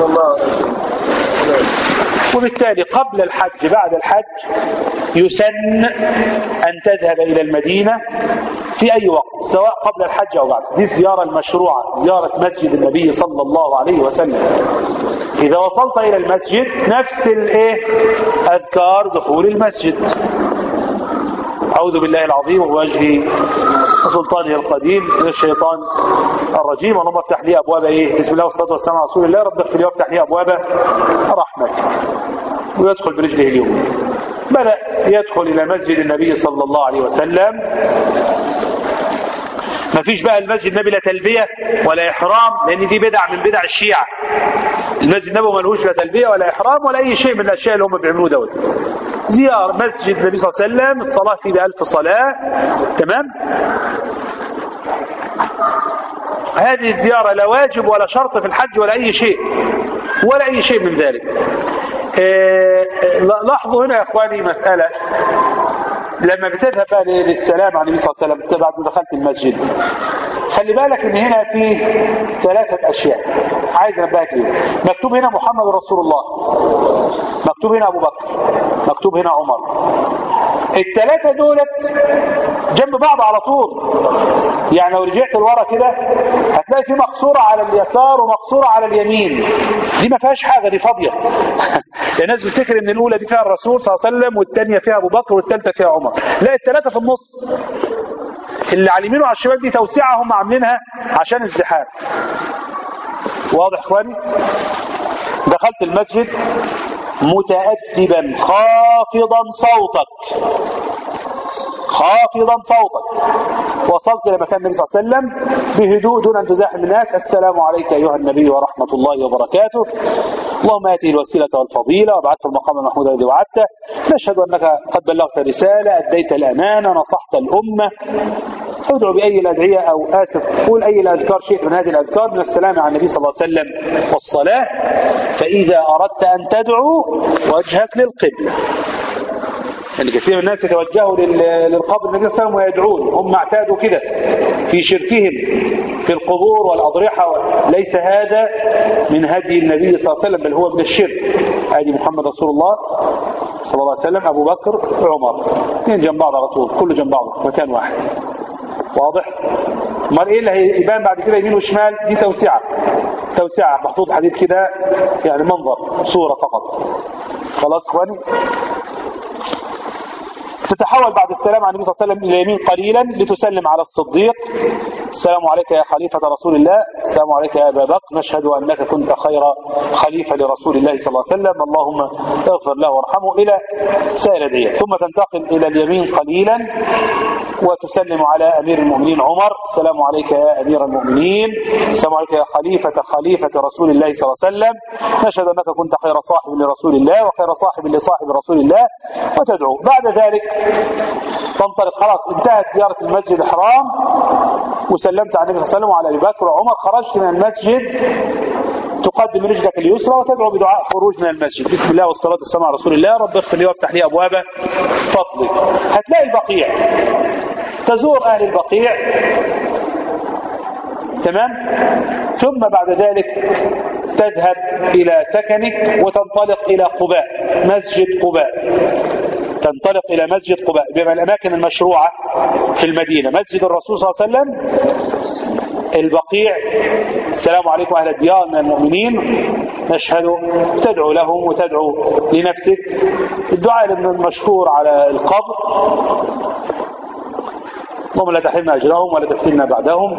وبالتالي قبل الحج بعد الحج يسن أن تذهب إلى المدينة في أي وقت، سواء قبل الحج أو بعد. دي الزيارة المشروعة، زيارة مسجد النبي صلى الله عليه وسلم. إذا وصلت إلى المسجد نفس الإيه؟ أذكار دخول المسجد: أعوذ بالله العظيم ووجهه وسلطانه القديم من الشيطان الرجيم، اللهم افتح لي أبواب إيه؟ بسم الله والصلاة والسلام على رسول الله، رب اغفر لي وافتح لي أبواب رحمتك. ويدخل برجله اليوم. بدأ يدخل إلى مسجد النبي صلى الله عليه وسلم. ما فيش بقى المسجد النبي لا تلبية ولا إحرام، لأن دي بدع من بدع الشيعة. المسجد النبي ملهوش لا تلبية ولا إحرام ولا أي شيء من الأشياء اللي هم بيعملوه دوت. زيارة مسجد النبي صلى الله عليه وسلم، الصلاة فيه بألف صلاة. تمام. هذه الزيارة لا واجب ولا شرط في الحج ولا أي شيء ولا أي شيء من ذلك. لاحظوا هنا يا إخواني مسألة: لما بتذهب بقى للسلام على النبي صلى الله عليه وسلم بعد ما دخلت المسجد، خلي بالك ان هنا في ثلاثة اشياء عايز انبهك ليه. مكتوب هنا محمد رسول الله، مكتوب هنا ابو بكر، مكتوب هنا عمر. الثلاثة دولت جنب بعض على طول. يعني لو رجعت لورا كده هتلاقي في مقصورة على اليسار ومقصورة على اليمين. دي ما فيهاش حاجة، دي فاضية. الناس بتفتكر ان الاولى دي فيها الرسول صلى الله عليه وسلم، والثانية فيها ابو بكر، والثالثة فيها عمر. لا، الثلاثة في النص. اللي على اليمين وعلى الشمال دي توسعة هم عاملينها عشان الزحام. واضح اخواني؟ دخلت المسجد متأدبا خافضا صوتك، خافضا صوتك. وصلت إلى مكان النبي صلى الله عليه وسلم بهدوء دون أن تزاحم الناس: السلام عليك أيها النبي ورحمة الله وبركاته، اللهم آته الوسيلة والفضيلة وابعثه المقام المحمود الذي وعدته، نشهد أنك قد بلغت الرسالة، أديت الأمانة، نصحت الأمة. ادعو بأي الأدعية أو آسف قول أي الأذكار، شيء من هذه الأذكار من السلام على النبي صلى الله عليه وسلم والصلاة. فإذا أردت أن تدعو وجهك للقبلة. يعني كثير من الناس يتوجهوا للقبر النبي صلى الله عليه وسلم ويدعون، هم اعتادوا كده في شركهم في القبور والأضرحة. ليس هذا من هدي النبي صلى الله عليه وسلم، بل هو من الشرك. هذه محمد رسول الله صلى الله عليه وسلم، أبو بكر، عمر، اثنين جنب بعض على طول، كله جنب بعض، مكان واحد. واضح؟ امال ايه اللي هيبان بعد كده يمين وشمال؟ دي توسعة، توسعة محطوط حديد كده، يعني منظر، صورة فقط. خلاص اخواني؟ تتحول بعد السلام على النبي صلى الله عليه وسلم إلى اليمين قليلا لتسلم على الصديق: السلام عليك يا خليفة رسول الله، السلام عليك يا أبا بكر، نشهد أنك كنت خير خليفة لرسول الله صلى الله عليه وسلم، اللهم اغفر له وارحمه، إلى سائر الأدعية. ثم تنتقل إلى اليمين قليلا وتسلم على أمير المؤمنين عمر: السلام عليك يا أمير المؤمنين، السلام عليك يا خليفة خليفة رسول الله صلى الله عليه وسلم، نشهد أنك كنت خير صاحب لرسول الله وخير صاحب لصاحب رسول الله، وتدعو. بعد ذلك تنطلق. خلاص انتهت زيارة المسجد الحرام وسلمت على النبي صلى الله عليه وسلم وعلى أبي بكر وعمر. خرجت من المسجد تقدم رجلك اليسرى وتدعو بدعاء خروج من المسجد: بسم الله والصلاة والسلام على رسول الله، رب اغفر لي وافتح لي أبواب فضلك. هتلاقي البقيع، تزور أهل البقيع. تمام. ثم بعد ذلك تذهب إلى سكنك وتنطلق إلى قباء، مسجد قباء. تنطلق إلى مسجد قباء بما الأماكن المشروعة في المدينة: مسجد الرسول صلى الله عليه وسلم، البقيع، السلام عليكم أهل الديار من المؤمنين، نشهد، تدعو لهم وتدعو لنفسك. الدعاء المشهور على القبر: اللهم لا تحرمنا أجرهم ولا تفتنا بعدهم.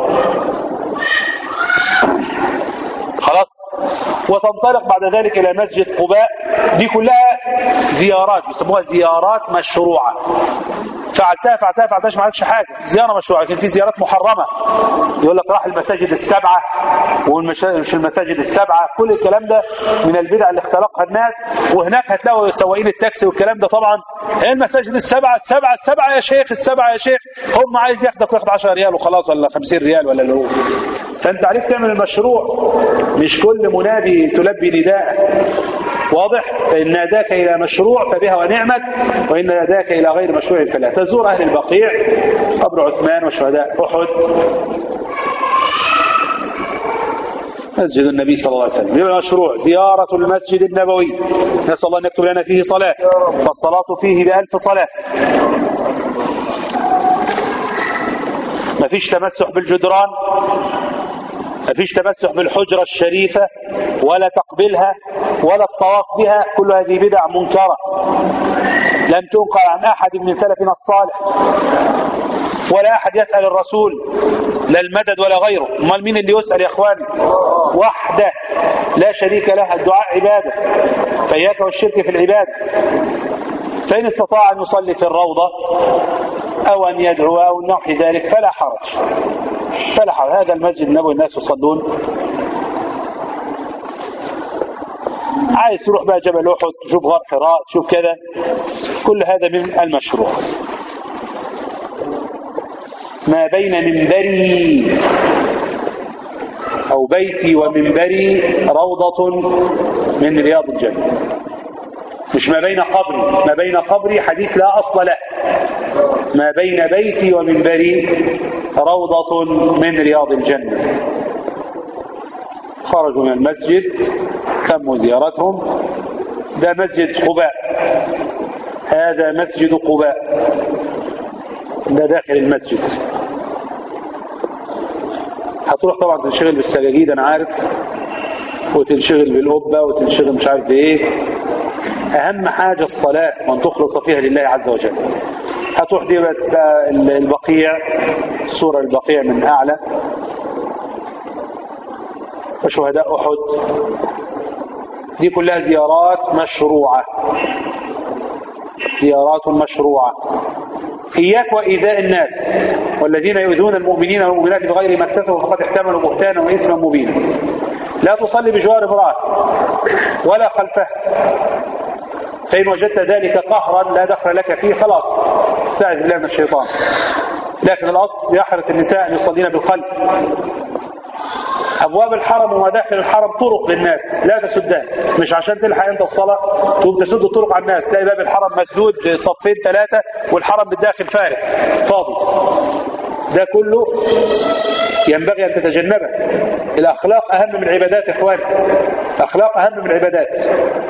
خلاص. وتنطلق بعد ذلك إلى مسجد قباء. دي كلها زيارات بيسموها زيارات مشروعة. فعلتها فعلتها فعلتهاش ما عملتش حاجة، زيارة مشروعة. لكن في زيارات محرمة، يقول لك راح المساجد السبعة ومش المساجد السبعة. كل الكلام ده من البدع اللي اختلقها الناس. وهناك هتلاقوا سواقين التاكسي والكلام ده طبعا المساجد السبعة السبعة السبعة يا شيخ السبعة يا شيخ. هم عايز ياخدك وياخد عشرة ريال وخلاص ولا خمسين ريال ولا اللي هو. فانت عليك تعمل المشروع، مش كل منادي تلبي نداء. واضح؟ فإن ناداك إلى مشروع فبها ونعمت، وإن ناداك إلى غير مشروع فلا. تزور أهل البقيع، قبر عثمان وشهداء أحد، مسجد النبي صلى الله عليه وسلم. يبقى مشروع زيارة المسجد النبوي، نسأل الله أن يكتب لنا فيه صلاة، فالصلاة فيه بألف صلاة. ما فيش تمسح بالجدران، ما فيش تمسح بالحجرة الشريفة ولا تقبلها ولا الطواف بها. كل هذه بدع منكرة لم تنقل عن أحد من سلفنا الصالح، ولا أحد يسأل الرسول لا المدد ولا غيره. امال مين اللي يسأل يا اخواني؟ وحده لا شريك له. الدعاء عبادة، فإياك والشرك في العبادة. فإن استطاع أن يصلي في الروضة أو أن يدعو أو نحو ذلك فلا حرج، فلا حرج. هذا المسجد النبوي الناس يصلون. عايز تروح بقى جبل أحد، تشوف غار حراء، تشوف كذا، كل هذا من المشروع. ما بين منبري أو بيتي ومنبري روضة من رياض الجنة. مش ما بين قبري، ما بين قبري حديث لا أصل له. ما بين بيتي ومنبري روضة من رياض الجنة. خرجوا من المسجد، تموا زيارتهم. ده مسجد قباء، هذا مسجد قباء، ده داخل المسجد. هتروح طبعا تنشغل بالسجاجيد انا عارف، وتنشغل بالقبة، وتنشغل مش عارف بايه. اهم حاجة الصلاة وان تخلص فيها لله عز وجل. هتروح دي البقيع، صورة البقيع من اعلى، وشهداء احد. دي كلها زيارات مشروعة، زيارات مشروعة. إياك وإيذاء الناس، والذين يؤذون المؤمنين والمؤمنات بغير ما اكتسبوا فقد احتملوا بهتانا وإثما مبينا. لا تصلي بجوار امرأة ولا خلفها، فإن وجدت ذلك قهرا لا دخل لك فيه خلاص استعذ بالله من الشيطان. لكن الأصل يحرص النساء أن يصلين بالخلف. أبواب الحرم ومداخل الحرم طرق للناس لا تسدها، مش عشان تلحق أنت الصلاة تقوم تسد الطرق على الناس. تلاقي باب الحرم مسدود صفين ثلاثة والحرم بالداخل فارغ فاضي. ده كله ينبغي أن تتجنبه. الأخلاق أهم من العبادات يا إخواني، الأخلاق أهم من العبادات.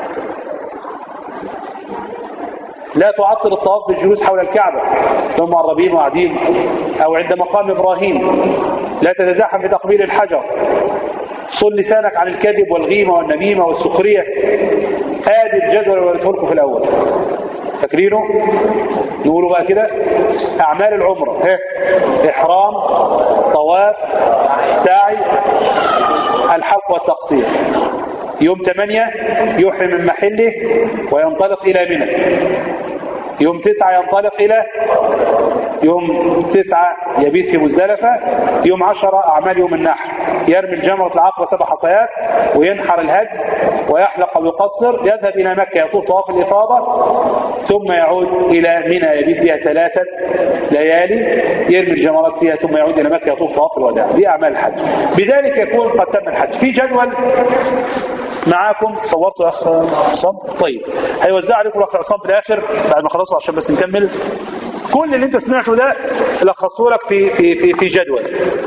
لا تعطل الطواف بالجلوس حول الكعبة ثم مقربين وقاعدين، أو عند مقام إبراهيم. لا تتزاحم بتقبيل الحجر. صل لسانك عن الكذب والغيمة والنميمة والسخرية. آدي الجدول اللي وريته لكم في الأول، فاكرينه؟ نقولوا بقى كده: أعمال العمرة: ها إحرام، طواف، سعي، الحلق والتقصير. يوم ثمانية يحرم من محله وينطلق إلى منى. يوم تسعة ينطلق إلى يوم تسعة يبيت في مزدلفة. يوم عشرة أعمال يوم النحر: يرمي الجمرة العقبة سبع حصيات وينحر الهدي ويحلق أو يقصر. يذهب إلى مكة يطوف طواف الإفاضة، ثم يعود إلى منى يبيت فيها ثلاثة ليالي، يرمي الجمرات فيها، ثم يعود إلى مكة يطوف طواف الوداع. دي أعمال الحج. بذلك يكون قد تم الحج. في جدول معاكم صورته يا أخ عصام؟ طيب هيوزع عليكم الأخ عصام في الآخر بعد ما خلصوا عشان بس نكمل. كل اللي انت سمعته ده لخصه لك في في في في جدول.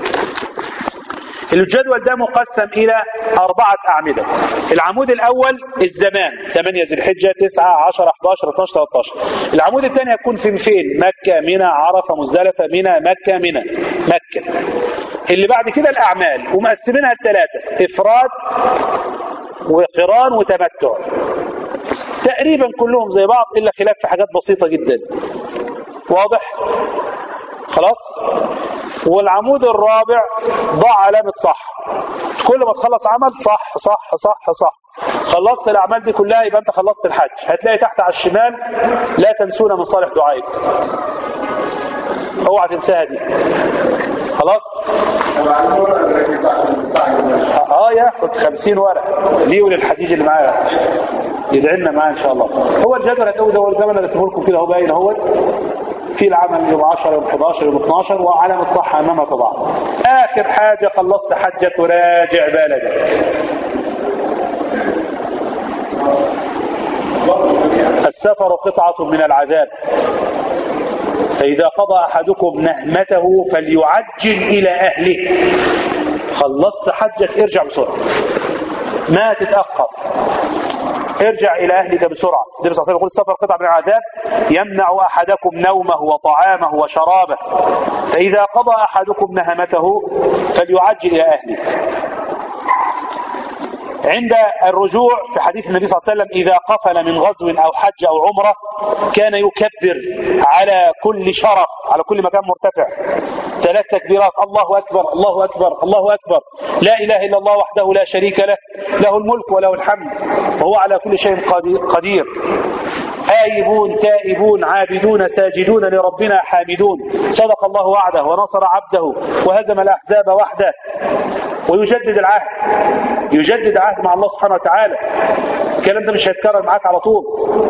الجدول ده مقسم إلى أربعة أعمدة. العمود الأول الزمان: ثمانية ذي الحجة، تسعة، عشرة، أحد عشر، اثنا عشر، ثلاثة عشر. العمود الثاني يكون في فين؟ مكة، منى، عرفة، مزدلفة، منى، مكة، منى، مكة. اللي بعد كده الأعمال ومقسمينها لثلاثة: إفراد وقران وتمتع. تقريبا كلهم زي بعض إلا خلاف في حاجات بسيطة جدا. واضح؟ خلاص. والعمود الرابع ضع علامة صح، كل ما تخلص عمل صح صح صح صح، خلصت الأعمال دي كلها يبقى أنت خلصت الحج. هتلاقي تحت على الشمال لا تنسونا من صالح دعائك، اوعى تنساها دي. خلاص. اه ياخد خمسين ورقة ليه وللحجيج اللي معاه يدعي لنا معاه ان شاء الله. هو الجدول هتقول ده الزمن اللي اسمه لكم كده هو باين اهو، في العمل يوم عشرة يوم حداشر يوم اتناشر وعلامة صح امامها طبعا. اخر حاجة خلصت حجة وراجع بلدك. السفر قطعة من العذاب، فإذا قضى أحدكم نهمته فليعجل إلى أهله. خلصت حجك ارجع بسرعة، ما تتأخر، ارجع إلى أهلك بسرعة. النبي صلى الله عليه وسلم يقول السفر قطعة من العذاب يمنع أحدكم نومه وطعامه وشرابه، فإذا قضى أحدكم نهمته فليعجل إلى أهله. عند الرجوع في حديث النبي صلى الله عليه وسلم إذا قفل من غزو أو حج أو عمرة كان يكبر على كل شرف، على كل مكان مرتفع، ثلاث تكبيرات: الله أكبر الله أكبر الله أكبر، لا إله إلا الله وحده لا شريك له، له الملك وله الحمد وهو على كل شيء قدير، آيبون تائبون عابدون ساجدون لربنا حامدون، صدق الله وعده ونصر عبده وهزم الأحزاب وحده. ويجدد العهد، يجدد عهد مع الله سبحانه وتعالى. الكلام ده مش هيتكرر معاك على طول،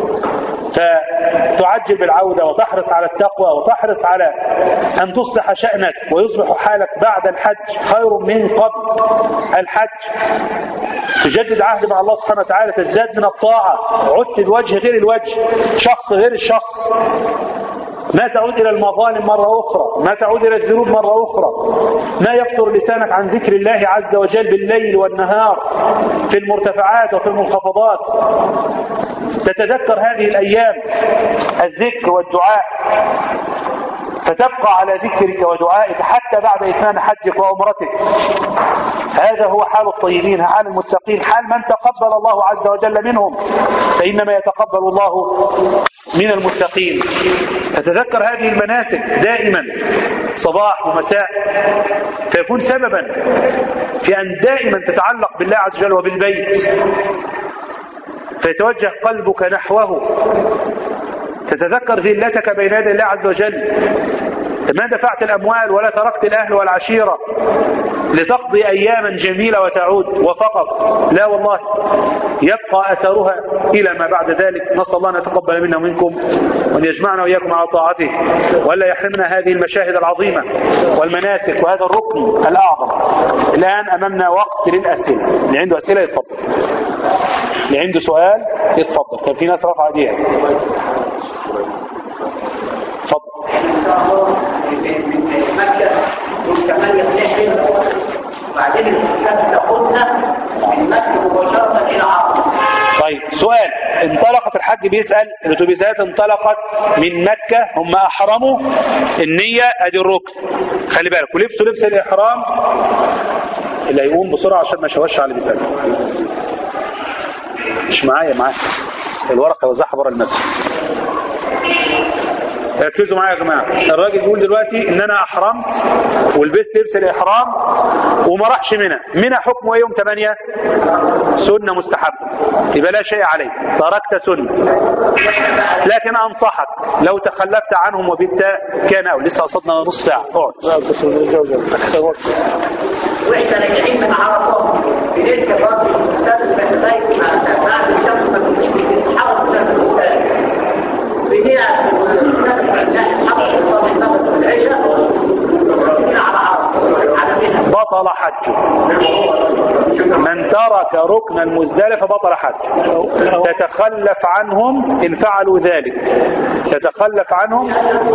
فتعجل بالعودة وتحرص على التقوى وتحرص على أن تصلح شأنك ويصبح حالك بعد الحج خير من قبل الحج. تجدد عهد مع الله سبحانه وتعالى، تزداد من الطاعة، عدت الوجه غير الوجه، شخص غير الشخص، ما تعود إلى المظالم مرة أخرى، ما تعود إلى الذنوب مرة أخرى، ما يفتر لسانك عن ذكر الله عز وجل بالليل والنهار في المرتفعات وفي المنخفضات. تتذكر هذه الأيام الذكر والدعاء، فتبقى على ذكرك ودعائك حتى بعد إتمام حجك وعمرتك. هذا هو حال الطيبين، حال المتقين، حال من تقبل الله عز وجل منهم، فإنما يتقبل الله من المتقين. فتذكر هذه المناسك دائما صباح ومساء، فيكون سببا في أن دائما تتعلق بالله عز وجل وبالبيت، فيتوجه قلبك نحوه، تتذكر ذلتك بين يدي الله عز وجل. ما دفعت الأموال ولا تركت الأهل والعشيرة لتقضي أياما جميلة وتعود وفقط، لا والله، يبقى أثرها إلى ما بعد ذلك. نسأل الله أن يتقبل منا ومنكم وأن يجمعنا وإياكم على طاعته، وألا يحرمنا هذه المشاهد العظيمة والمناسك وهذا الركن الأعظم. الآن أمامنا وقت للأسئلة، اللي عنده أسئلة يتفضل، اللي عنده سؤال يتفضل. كان في ناس رفع ايديها. اتفضل. مكة والثمانية بنحرم وبعدين الحكام تاخدنا من مكة مباشرة إلى عرفة. طيب سؤال، انطلقت الحج بيسأل الاتوبيسات انطلقت من مكة، هم أحرموا النية ادي الركن، خلي بالك، ولبسوا لبس الإحرام. اللي هيقوم بسرعة عشان ما يشوش على اللي بيسأل. مش معايا معايا الورقة وزعها بره المسجد. ركزوا معايا يا جماعة. الراجل بيقول دلوقتي ان انا احرمت ولبست لبس الاحرام وما راحش منى. منى حكمه ايه يوم ثمانية؟ سنة مستحبة، يبقى لا شيء عليه، تركت سنة. لكن انصحك لو تخلفت عنهم وبت كان او لسه قصدنا نص ساعة اقعد. واحنا راجعين من عرفة بنركب برضه المستقبل لغاية ما بعد الشمس ما تجي بنحاول نركب بنلعب بطل حجه. من ترك ركن المزدلفة بطل حجه. تتخلف عنهم إن فعلوا ذلك، تتخلف عنهم.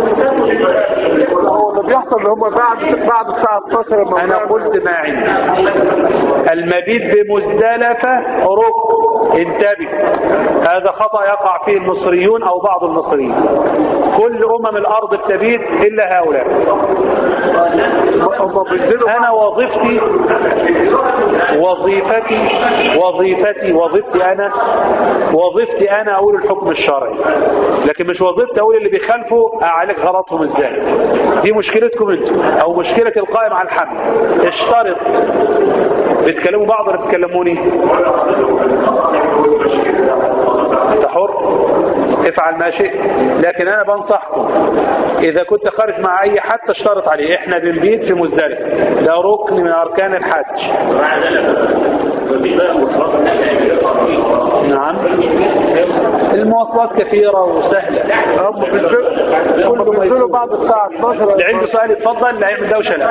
هو اللي بيحصل اللي هم بعد بعد الساعة اتناشر. أنا قلت ما عندي. المبيت بمزدلفة ركن، انتبه، هذا خطأ يقع فيه المصريون أو بعض المصريين. كل أمم الأرض بتبيت إلا هؤلاء. أنا وظيفتي وظيفتي وظيفتي وظيفتي أنا وظيفتي أنا أقول الحكم الشرعي، لكن مش وظيفتي أقول اللي بيخالفوا أعالج غلطهم إزاي. دي مشكلتكم أنتم أو مشكلة القائم على الحمل. اشترط. بتكلموا بعض ولا بتكلموني؟ أنت حر، افعل ما شئت، لكن أنا بنصحكم إذا كنت خارج مع أي حد تشترط عليه. إحنا بنبيت في مزدلفة، ده ركن من أركان الحج. نعم، المواصلات كثيرة وسهلة. هم بينزلوا بعد الساعة اتناشر. اللي عنده سؤال يتفضل، اللي هيعمل دوشة لا.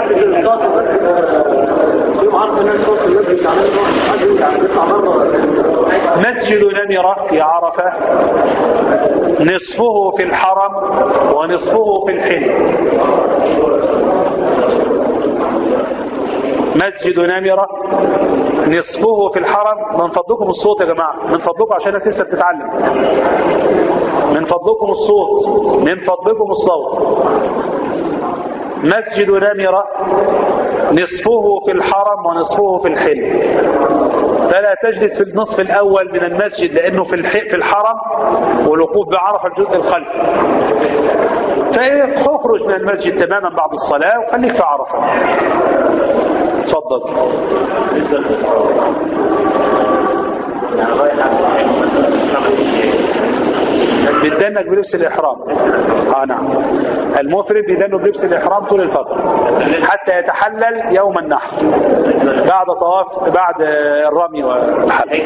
مسجد نمرة في عرفة نصفه في الحرم ونصفه في الحل. مسجد نمرة نصفه في الحرم. من فضلكم الصوت يا جماعة، من فضلكم عشان الناس لسه بتتعلم. من فضلكم الصوت، من فضلكم الصوت. مسجد نمرة نصفه في الحرم ونصفه في الحل، فلا تجلس في النصف الأول من المسجد لأنه في في الحرم، والوقوف بعرفة الجزء الخلفي. فاخرج من المسجد تماما بعد الصلاة وخليك في عرفة. تفضل. بتدنك بلبس الإحرام. آه نعم، المفرد بيدنه بلبس الإحرام طول الفترة حتى يتحلل يوم النحر بعد طواف، بعد الرمي والحلق.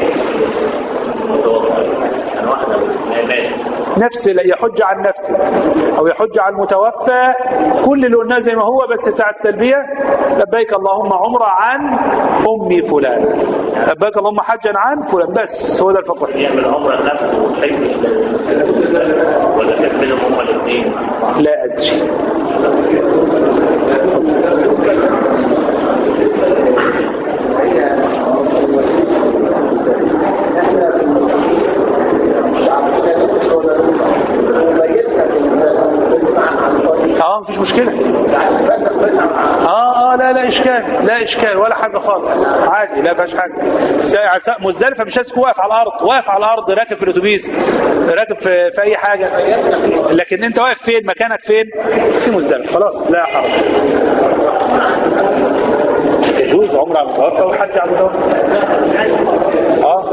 نفس يحج عن نفسه أو يحج عن المتوفى، كل اللي قلناه زي ما هو، بس ساعة التلبية لبيك اللهم عمرة عن أمي فلان، لبيك اللهم حجا عن فلان، بس هو ده الفقه. يعمل عمرة نفسه وحج ولا تكملهم هما الاثنين؟ لا أدري. اه مفيش مشكلة. اه اه لا لا اشكال، لا اشكال ولا حاجة خالص، عادي، لا فيهاش حاجة. مزدلفة مش لازم واقف على الارض، واقف على الارض، راكب في الاتوبيس، راكب في, في اي حاجة، لكن انت واقف فين، مكانك فين؟ في مزدلفة، خلاص لا حرج. يجوز عمره على المتوفى وحج على المتوفى. اه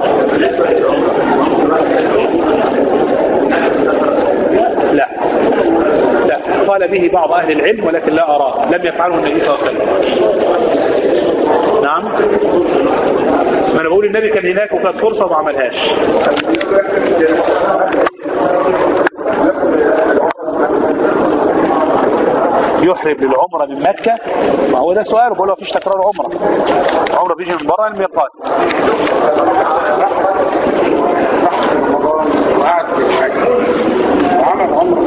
لا لا، قال به بعض أهل العلم ولكن لا أراه، لم يفعله النبي صلى الله عليه وسلم. نعم، ما أنا بقول النبي كان هناك وكانت فرصة وما عملهاش. يحرم للعمرة من مكة، ما هو ده سؤال، بقول له مفيش تكرار عمرة، عمرة بيجي من بره الميقات. وقعد في الحج وعمل عمرة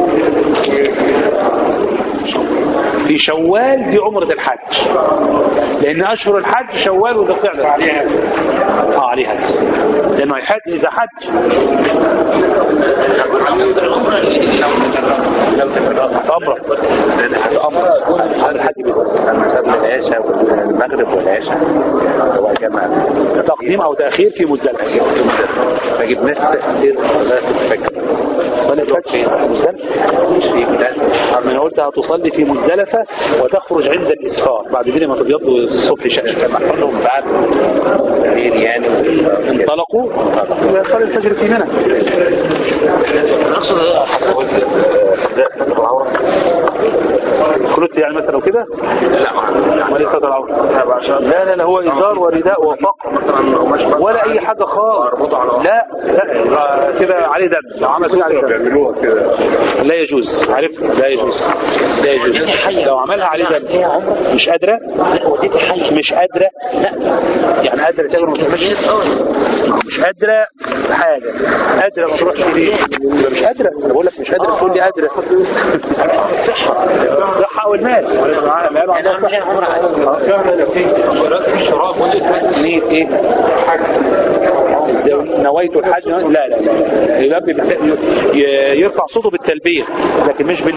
في شوال، دي عمرة الحج، لأن أشهر الحج شوال وذي القعدة. عليها اه عليها لأنه يحج إذا حج. لو تكررت أمره أمره هذا الحج بيصير لما سبب العشاء والمغرب والعشاء هو جمع تقديم أو تأخير في مزدلفة. ما جبناش تأثير صلاة الفجر. صلي الفجر في مزدلفة مش في مزدلفة. أنا قلت هتصلي في مزدلفة وتخرج عند الإسفار بعد ذلك ما تبيض الصبح شمس. سمحوا بعد السرير يعني انطلقوا صلي الفجر في منى. نقصد كلت يعني مثلا وكده؟ لا ما ليس العورة. لا لا لا، هو إزار ورداء وفقر ولا أي حاجة خالص. لا لا كده عليه دم، لو عمل كده عليه دم لا يجوز. عارف لا يجوز، لا يجوز لو عملها عليه دم. مش قادرة، مش قادرة، لا يعني قادرة تقدر ما تعملش، مش قادرة حاجة، قادرة ما تروحش ليه؟ مش قادرة، أنا بقول لك مش قادرة تقول لي قادرة. الصحة الصحة والمال، ولا معاها مال وعندها صحة. نية ايه؟ حج. ازاي نويت الحج؟ لا لا لا، يرفع صوته بالتلبية لكن مش بال